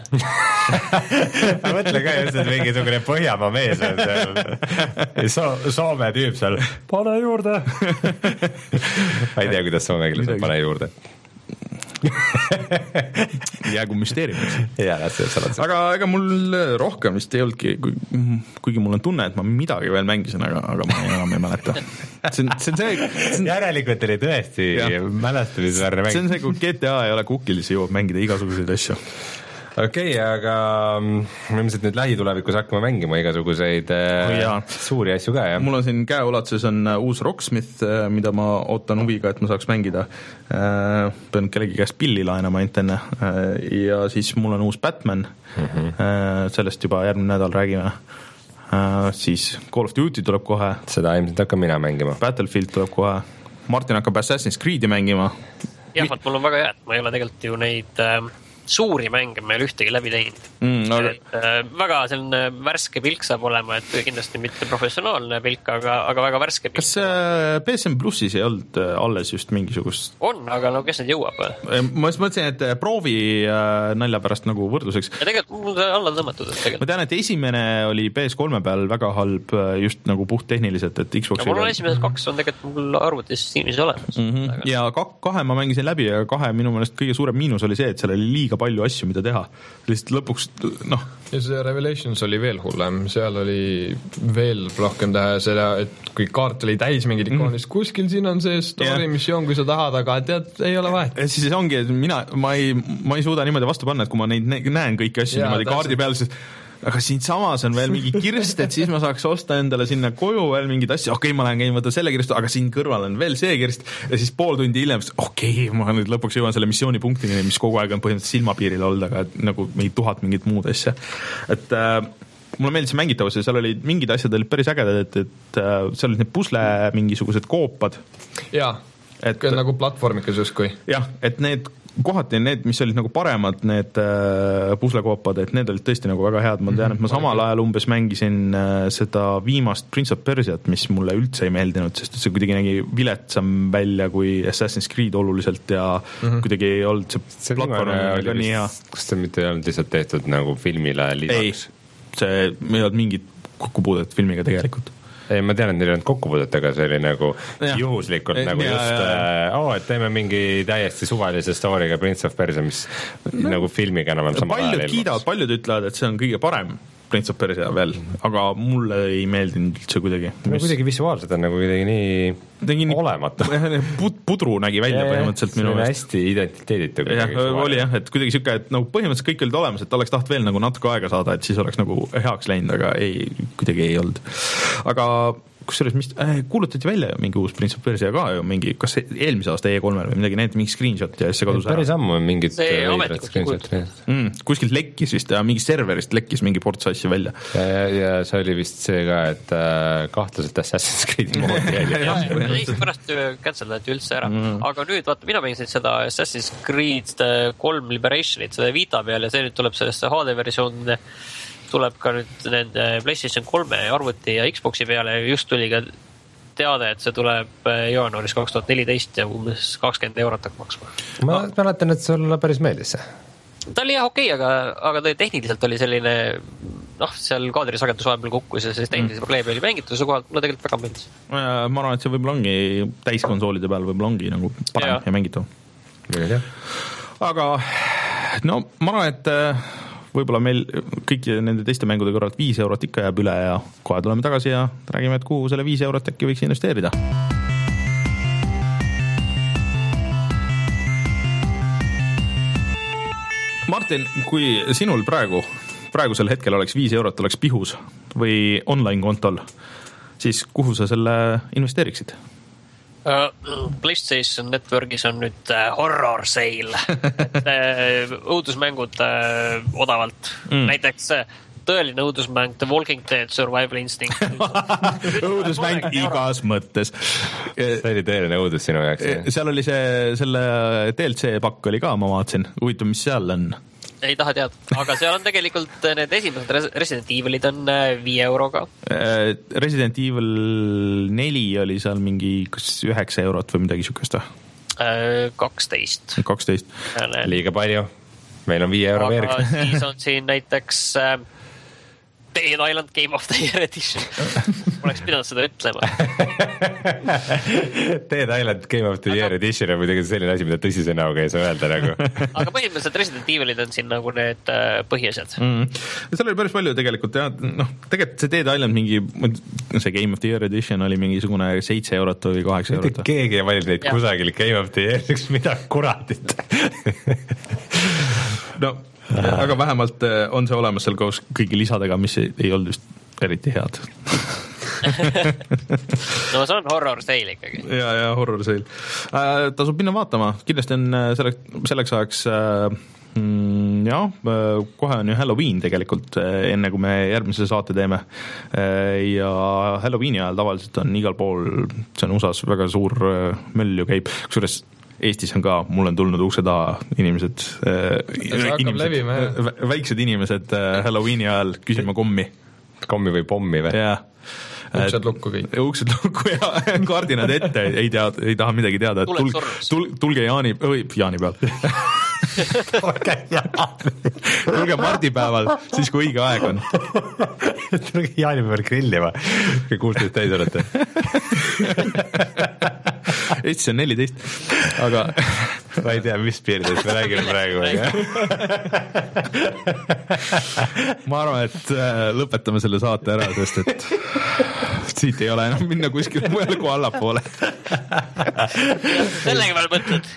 Ma mõtlen ka just, et mingisugune Põhjamaa mees on seal so, Soome tüüp seal, pane juurde. Ma ei tea, kuidas soome keeles on pane juurde. Jäägu müsteeriumiks. Ja, aga ega mul rohkem vist ei olnudki, kuigi mul on tunne, et ma midagi veel mängisin, aga, aga ma enam ei mäleta. See on see, see, see järelikult oli tõesti mälestamisväärne mäng. See on see, kui G T A ei ole kukil, siis jõuab mängida igasuguseid asju. okei okay,, aga me ilmselt nüüd lähitulevikus hakkame mängima igasuguseid oh, suuri asju ka, jah? Mul on siin käeulatuses on uus Rocksmith, mida ma ootan huviga, et ma saaks mängida. Pean kellegi käest pilli laenama enne. Ja siis mul on uus Batman, mm-hmm. sellest juba järgmine nädal räägime. Siis Call of Duty tuleb kohe. Seda ilmselt hakkab mina mängima. Battlefield tuleb kohe. Martin hakkab Assassin's Creed'i mängima. Jah, mul on väga hea, et ma ei ole tegelikult ju neid äh, suuri mänge meil ühtegi läbi teinud. Mm, no, et, äh, väga selline värske pilk saab olema, et kindlasti mitte professionaalne pilk, aga, aga väga värske pilk. Kas äh, P S N Plussis ei olnud äh, alles just mingisugust? On, aga no kes need jõuab? Ma mõtlesin, et proovi äh, nalja pärast nagu võrdluseks. Ja tegelikult mul alla tõmmatud. Ma tean, et esimene oli P S kolme peal väga halb just nagu puht tehniliselt, et Xbox... Ja mul on esimesed kaks on tegelikult mul arvutis Steamis olemas. Mm-hmm. Aga... Ja kahe ma mängisin läbi ja kahe minu meelest kõige suurem miinus oli see, et seal oli liiga palju asju, mida teha. Lihtsalt lõpuks, noh... Ja see Revelations oli veel hullem, seal oli veel rohkem teha seda, et kui kaart oli täis mingid ikoonist, mm. kuskil siin on see story yeah. missioon, kui sa tahad, aga tead, ei ole vahet. Ja siis ongi, et mina, ma ei, ma ei suuda niimoodi vastu panna, et kui ma neid näen kõiki asju ja, niimoodi kaardi peal, siis aga siin samas on veel mingi kirst, et siis ma saaks osta endale sinna koju veel mingid asju, okei okay,, ma lähen käin võtta selle kirst, aga siin kõrval on veel see kirst ja siis pool tundi hiljem, okei okay,, ma nüüd lõpuks jõuan selle missioonipunktini, mis kogu aeg on põhimõtteliselt silmapiiril olnud, aga nagu mingi tuhat mingit muud asja. Et äh, mulle meeldis mängitavus ja seal olid mingid asjad olid päris ägedad, et, et äh, seal olid need pusle mingisugused koopad. Jaa, et nagu platvormikas justkui. Jah, et need kohati need, mis olid nagu paremad, need äh, puslekoopad, et need olid tõesti nagu väga head. Ma tean, et ma samal ajal umbes mängisin äh, seda viimast Prince of Persiat, mis mulle üldse ei meeldinud, sest see kuidagi nägi viletsam välja kui Assassin's Creed oluliselt ja mm-hmm. kuidagi ei olnud see, see platvorm oli nii hea. Kas see mitte ei olnud lihtsalt tehtud nagu filmile lisaks? Ei, see ei olnud mingit kokkupuudet filmiga tegelikult. Ei, ma tean, et neil on kokkupuudet, aga see oli nagu ja. juhuslikult ja, nagu ja, just, ja, ja. oo, et teeme mingi täiesti suvalise story'ga Prince of Persia, mis no, nagu filmiga enam sama paljud kiidavad, paljud ütlevad, et see on kõige parem Prince of Persia veel, aga mulle ei meeldinud üldse kuidagi. No, mis... kuidagi visuaalselt on nagu kuidagi nii, nii olematu. Pudru nägi välja ja, põhimõtteliselt minu meelest. See on hästi identiteeditu. Jah, oli jah, et kuidagi siuke, et nagu põhimõtteliselt kõik olid olemas, et oleks taht veel nagu natuke aega saada, et siis oleks nagu heaks läinud, aga ei, kuidagi ei olnud. Aga kusjuures, mis äh, kuulutati välja mingi uus Prince of Persia ka ju mingi, kas eelmise aasta E kolme või midagi, need mingi screenshot ja see kodus ära. Päris ammu on mingid screenshot. Mm, kuskilt lekkis vist ja mingi serverist lekkis mingi ports asju välja. Ja, ja, ja see oli vist see ka, et äh, kahtlaselt Assassin's Creed'i moodi jäi. Jah, pärast cancelati üldse ära. Mm. Aga nüüd, vaata, mina mängisin seda Assassin's Creed kolm Liberationit, seda Vita peal ja see nüüd tuleb sellest H D versioon tuleb ka nüüd nende PlayStation kolme arvuti ja Xboxi peale ja just tuli ka teade, et see tuleb jaanuaris kaks tuhat neliteist ja umbes kakskümmend eurot hakkab maksma. Ma mäletan, et sulle päris meeldis see. Ta oli jah okei, okay, aga, aga ta tehniliselt oli selline, noh, seal kaadrisagedus vahepeal kukkus ja siis tehnilise mm. probleemi oli mängituse kohalt, mulle tegelikult väga meeldis. Ma arvan, et see võib-olla ongi täiskonsoolide peal võib-olla ongi nagu parem ja, ja mängitav. Aga no ma arvan, et võib-olla meil kõiki nende teiste mängude kõrvalt viis eurot ikka jääb üle ja kohe tuleme tagasi ja räägime, et kuhu selle viis eurot äkki võiks investeerida. Martin, kui sinul praegu, praegusel hetkel oleks viis eurot oleks pihus või online-kontol, siis kuhu sa selle investeeriksid? PlayStation Networkis on nüüd horror sale, et õudusmängud odavalt, mm. näiteks tõeline õudusmäng The Walking Dead Survival Instinct. Õudusmäng igas mõttes. See oli tõeline õudus sinu jaoks. Seal oli see, selle D L C pakk oli ka, ma vaatasin, huvitav, mis seal on? Ei taha teada, aga seal on tegelikult need esimesed Resident Evilid on viie euroga. Resident Evil neli oli seal mingi kas üheksa eurot või midagi sükest või? kaksteist. kaksteist. Liiga palju. Meil on viie euro aga veerg. Siis on siin näiteks Dead Island Game of the Year Edition. Oleks pidanud seda ütlema. Dead Island Game of the Year aga... Edition on muidugi selline asi, mida tõsise näoga ei saa öelda nagu. Aga põhimõtteliselt Resident Evilid on siin nagu need äh, põhiasjad. Mm. Seal oli päris palju tegelikult ja noh, tegelikult see Dead Island mingi, see Game of the Year Edition oli mingisugune seitse eurot või kaheksa eurot. Keegi ei valinud neid ja. Kusagil Game of the Year, mida kuratit. No aga vähemalt on see olemas seal koos kõigi lisadega, mis ei, ei olnud just eriti head. No see on horror sale ikkagi. Ja, ja horror sale. Äh, tasub minna vaatama, kindlasti on selleks, selleks ajaks äh, mm, jah, kohe on ju Halloween tegelikult, enne kui me järgmise saate teeme. Ja Halloweeni ajal tavaliselt on igal pool, see on U S A-s väga suur möll ju käib, kusjuures Eestis on ka, mul on tulnud ukse taha inimesed, inimesed levima, väiksed inimesed Halloweeni ajal küsima kommi. Kommi või pommi või? Jah. Uksed lukku kõik. Uksed lukku ja kaardinad ette, ei, tea, ei taha midagi teada. Tul, tul, tulge Jaani, või Jaani peal. Tulge mardipäeval, siis kui õige aeg on. Tulge Jaani peal grillima, kui kuusteist täis olete. Eestis on neliteist, aga ma ei tea, mis piirides me räägime praegu. Ma arvan, et lõpetame selle saate ära, sest et siit ei ole enam minna kuskil mujal kui allapoole. Sellega veel mõtled?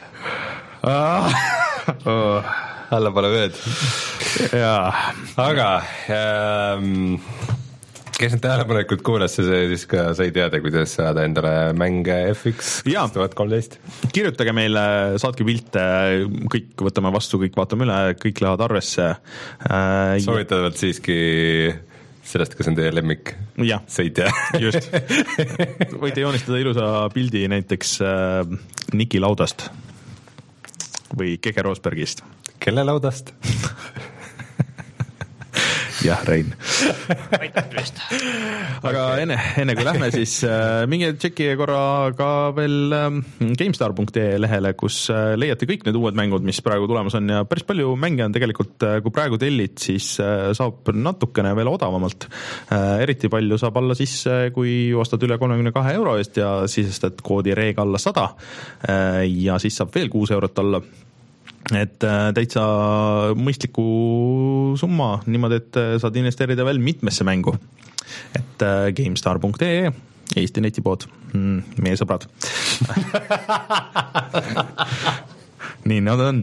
Oh, allapoole vööd. Jaa. Aga ähm, kes need tähelepanelikult kuulas, siis ka sai teada, kuidas saada endale mänge F X kaks tuhat kolmteist. Kirjutage meile, saatke pilte, kõik võtame vastu, kõik vaatame üle, kõik lähevad arvesse. Soovitavalt siiski sellest, kas on teie lemmik ja. Sõitja. Just. Võite joonistada ilusa pildi näiteks äh, Niki laudast või Keke Roosbergist. Kelle laudast? Jah, Rein. Aga enne, enne kui lähme, siis äh, minge tšeki korra ka veel äh, GameStar punkt ee lehele, kus äh, leiate kõik need uued mängud, mis praegu tulemas on ja päris palju mänge on tegelikult, äh, kui praegu tellid, siis äh, saab natukene veel odavamalt. Äh, eriti palju saab alla sisse, kui ostad üle kolmekümne kahe euro eest ja sisestad koodi reeg alla sada äh, ja siis saab veel kuus eurot alla. Et täitsa mõistliku summa, niimoodi, et saad investeerida veel mitmesse mängu. Et GameStar punkt ee, Eesti netipood, meie sõbrad. Nii nad on.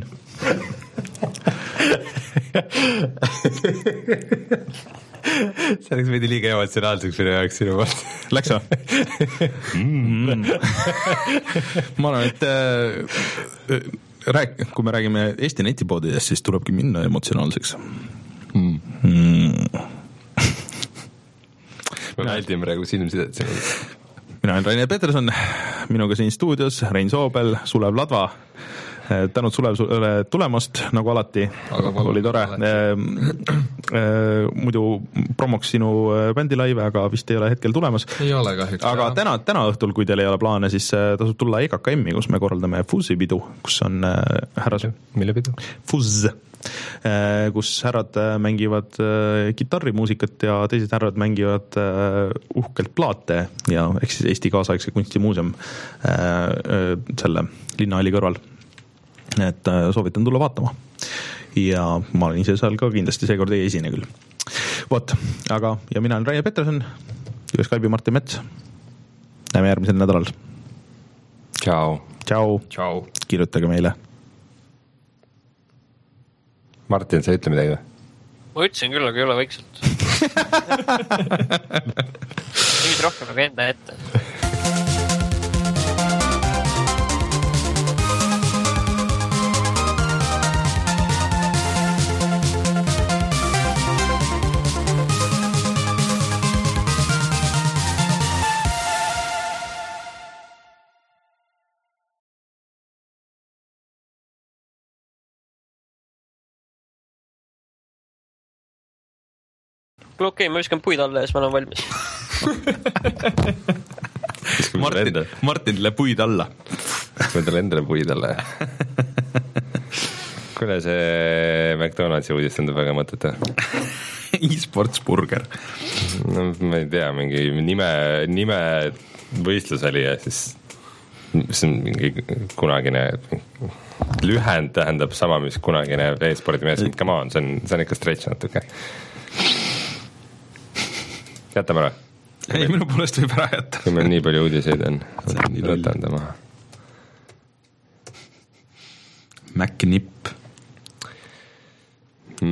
See oleks veidi liiga emotsionaalseks minu jaoks sinu poolt. Läks või? Ma arvan, et äh, rääk, kui me räägime Eesti netipoodidest, siis tulebki minna emotsionaalseks. Mm. Mm. Me väldime praegu silmsidet. Mina olen Rainer Peterson, minuga siin stuudios Rein Soobel, Sulev Ladva. Tänud Sulevule tulemast, nagu alati, oli tore. Muidu promoks sinu bändilaive, aga vist ei ole hetkel tulemas. Ei ole kahjuks. Aga täna, täna õhtul, kui teil ei ole plaane, siis tasub tulla E K K M-i, kus me korraldame Fuzzi pidu, kus on härras... Mille pidu? Fuzz, kus härrad mängivad kitarrimuusikat ja teised härrad mängivad uhkelt plaate ja ehk siis Eesti kaasaegse kunstimuuseum selle linnahalli kõrval. Et soovitan tulla vaatama ja ma olen ise seal ka kindlasti seekord ei esine küll. Vot, aga ja mina olen Rainer Peterson ja Skype'i Martin Mets. Näeme järgmisel nädalal. Ciao. Ciao. Ciao. Kirjutage meile. Martin, sa ütle midagi või? Ma ütlesin küll, aga ei ole vaikselt. Nüüd rohkem aga enda ette. Okei, okay, ma viskan puid alla ja siis ma olen valmis. Martin, Martinile puid alla. Ma talle endale puid alla. Kuule, see McDonaldsi uudis tundub väga mõtete. E-sports burger. No, ma ei tea, mingi nime, nime võistlus oli ja siis see on mingi kunagine lühend tähendab sama, mis kunagine e-spordi mees. Come on, see on, see on ikka stretch natuke. Jätame ära. Ei, minu poolest võib ära jätta. Kui meil nii palju uudiseid on, võtan ta maha. MacNip.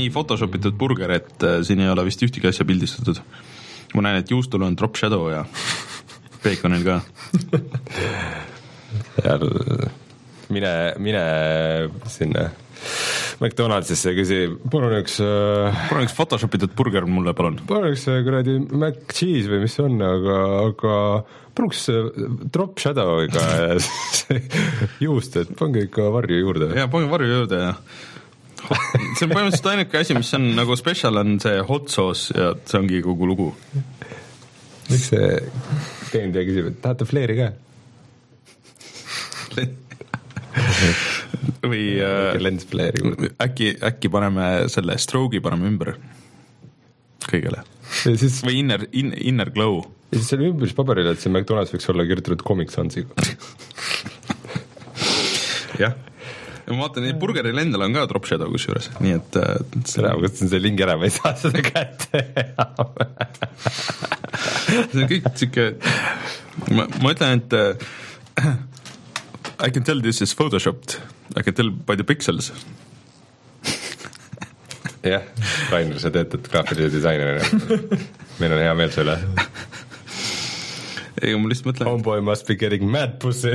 nii photoshopitud burger, et siin ei ole vist ühtegi asja pildistatud. Ma näen, et juustul on drop shadow ja baconil ka. ja mine, mine sinna McDonaldsisse küsi, palun üks palun üks photoshopitud burger mulle, palun. Palun üks kuradi Mac Cheese või mis see on, aga, aga palun üks drop shadow'iga juust, et pange ikka varju juurde. Jaa, pange varju juurde ja see on põhimõtteliselt ainuke asi, mis on nagu special, on see hot sauce ja see ongi kogu lugu. Miks see teenindaja küsib, et tahate flairi ka? või äh, äkki, äkki paneme selle stroke'i paneme ümber kõigele siis, või inner, in, inner glow ja siis selle ümberispaberil, et see McDonalds võiks olla kirjutatud Comic Sansiga. jah, ma vaatan, et burgeril endal on ka drop shadow kusjuures, nii et seda, ma kasutasin selle lingi ära, ma ei saa seda kätte. see on kõik siuke ma, ma ütlen, et äh, I can tell this is photoshopped. I can tell by the pixels. jah, Rainer, sa töötad graafilise disainerina. Meil on hea meel selle. ei, ma lihtsalt mõtlen... Homeboy must be getting mad pussy.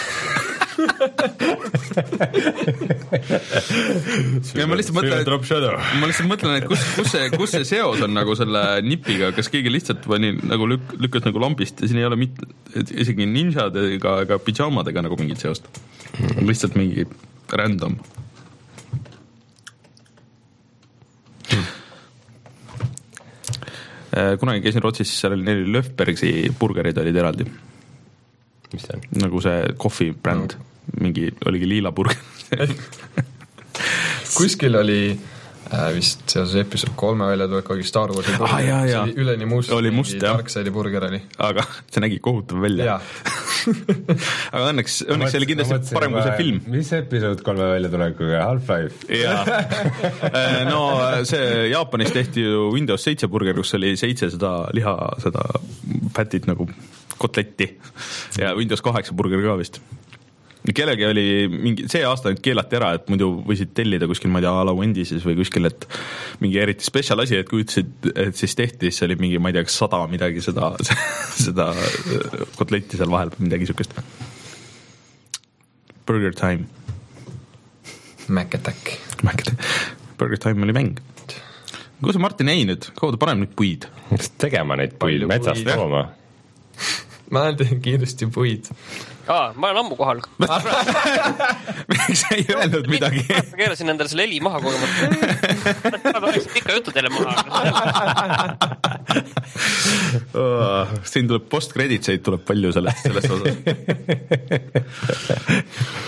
ja ma lihtsalt mõtlen, et, ma lihtsalt mõtlen, et kus, kus, see, kus see seos on nagu selle nipiga, kas keegi lihtsalt pani nagu lük, lükkas nagu lambist ja siin ei ole mit, isegi ninjadega ega pidžaamadega nagu mingit seost. Lihtsalt mingi random. Kunagi käisin Rootsis, seal oli neil Löfbergsi burgerid olid eraldi. Mis see on? Nagu see coffee bränd no. Mingi, oligi liila burger. Kuskil oli äh, vist seoses episood kolme väljatulekugi Star Warsi burger ah, jah, see jah. oli üleni must, oli must Darkside'i burger oli. Aga see nägi kohutav välja. Aga õnneks, õnneks see oli kindlasti parem kui see film. Mis episood kolme väljatulekuga? Half-Life? jaa. No see Jaapanis tehti ju Windows seitse burger, kus oli seitse seda liha, seda pätit nagu kotletti ja Windows kaheksa burger ka vist. Kellegi oli mingi, see aasta nüüd keelati ära, et muidu võisid tellida kuskil, ma ei tea, ala Wendy'sis või kuskil, et mingi eriti special asi, et kui ütlesid, et siis tehti, siis oli mingi, ma ei tea, kas sada midagi seda, seda kotletti seal vahel, midagi sükest. Burger Time. Mac Attack. Mac Attack. Burger Time oli mäng. Kus see Martin ei nüüd? Kaua ta paneb nüüd puid? Tegema neid puid, metsast tooma. Ma teen kiiresti puid. Aa, ma olen ammu kohal. Miks ei öelnud midagi? Ma keerasin endale selle heli maha kogemata. Ma oleksin ikka jutu teile maha. oh, siin tuleb post-creditseid tuleb palju sellest, sellest osas.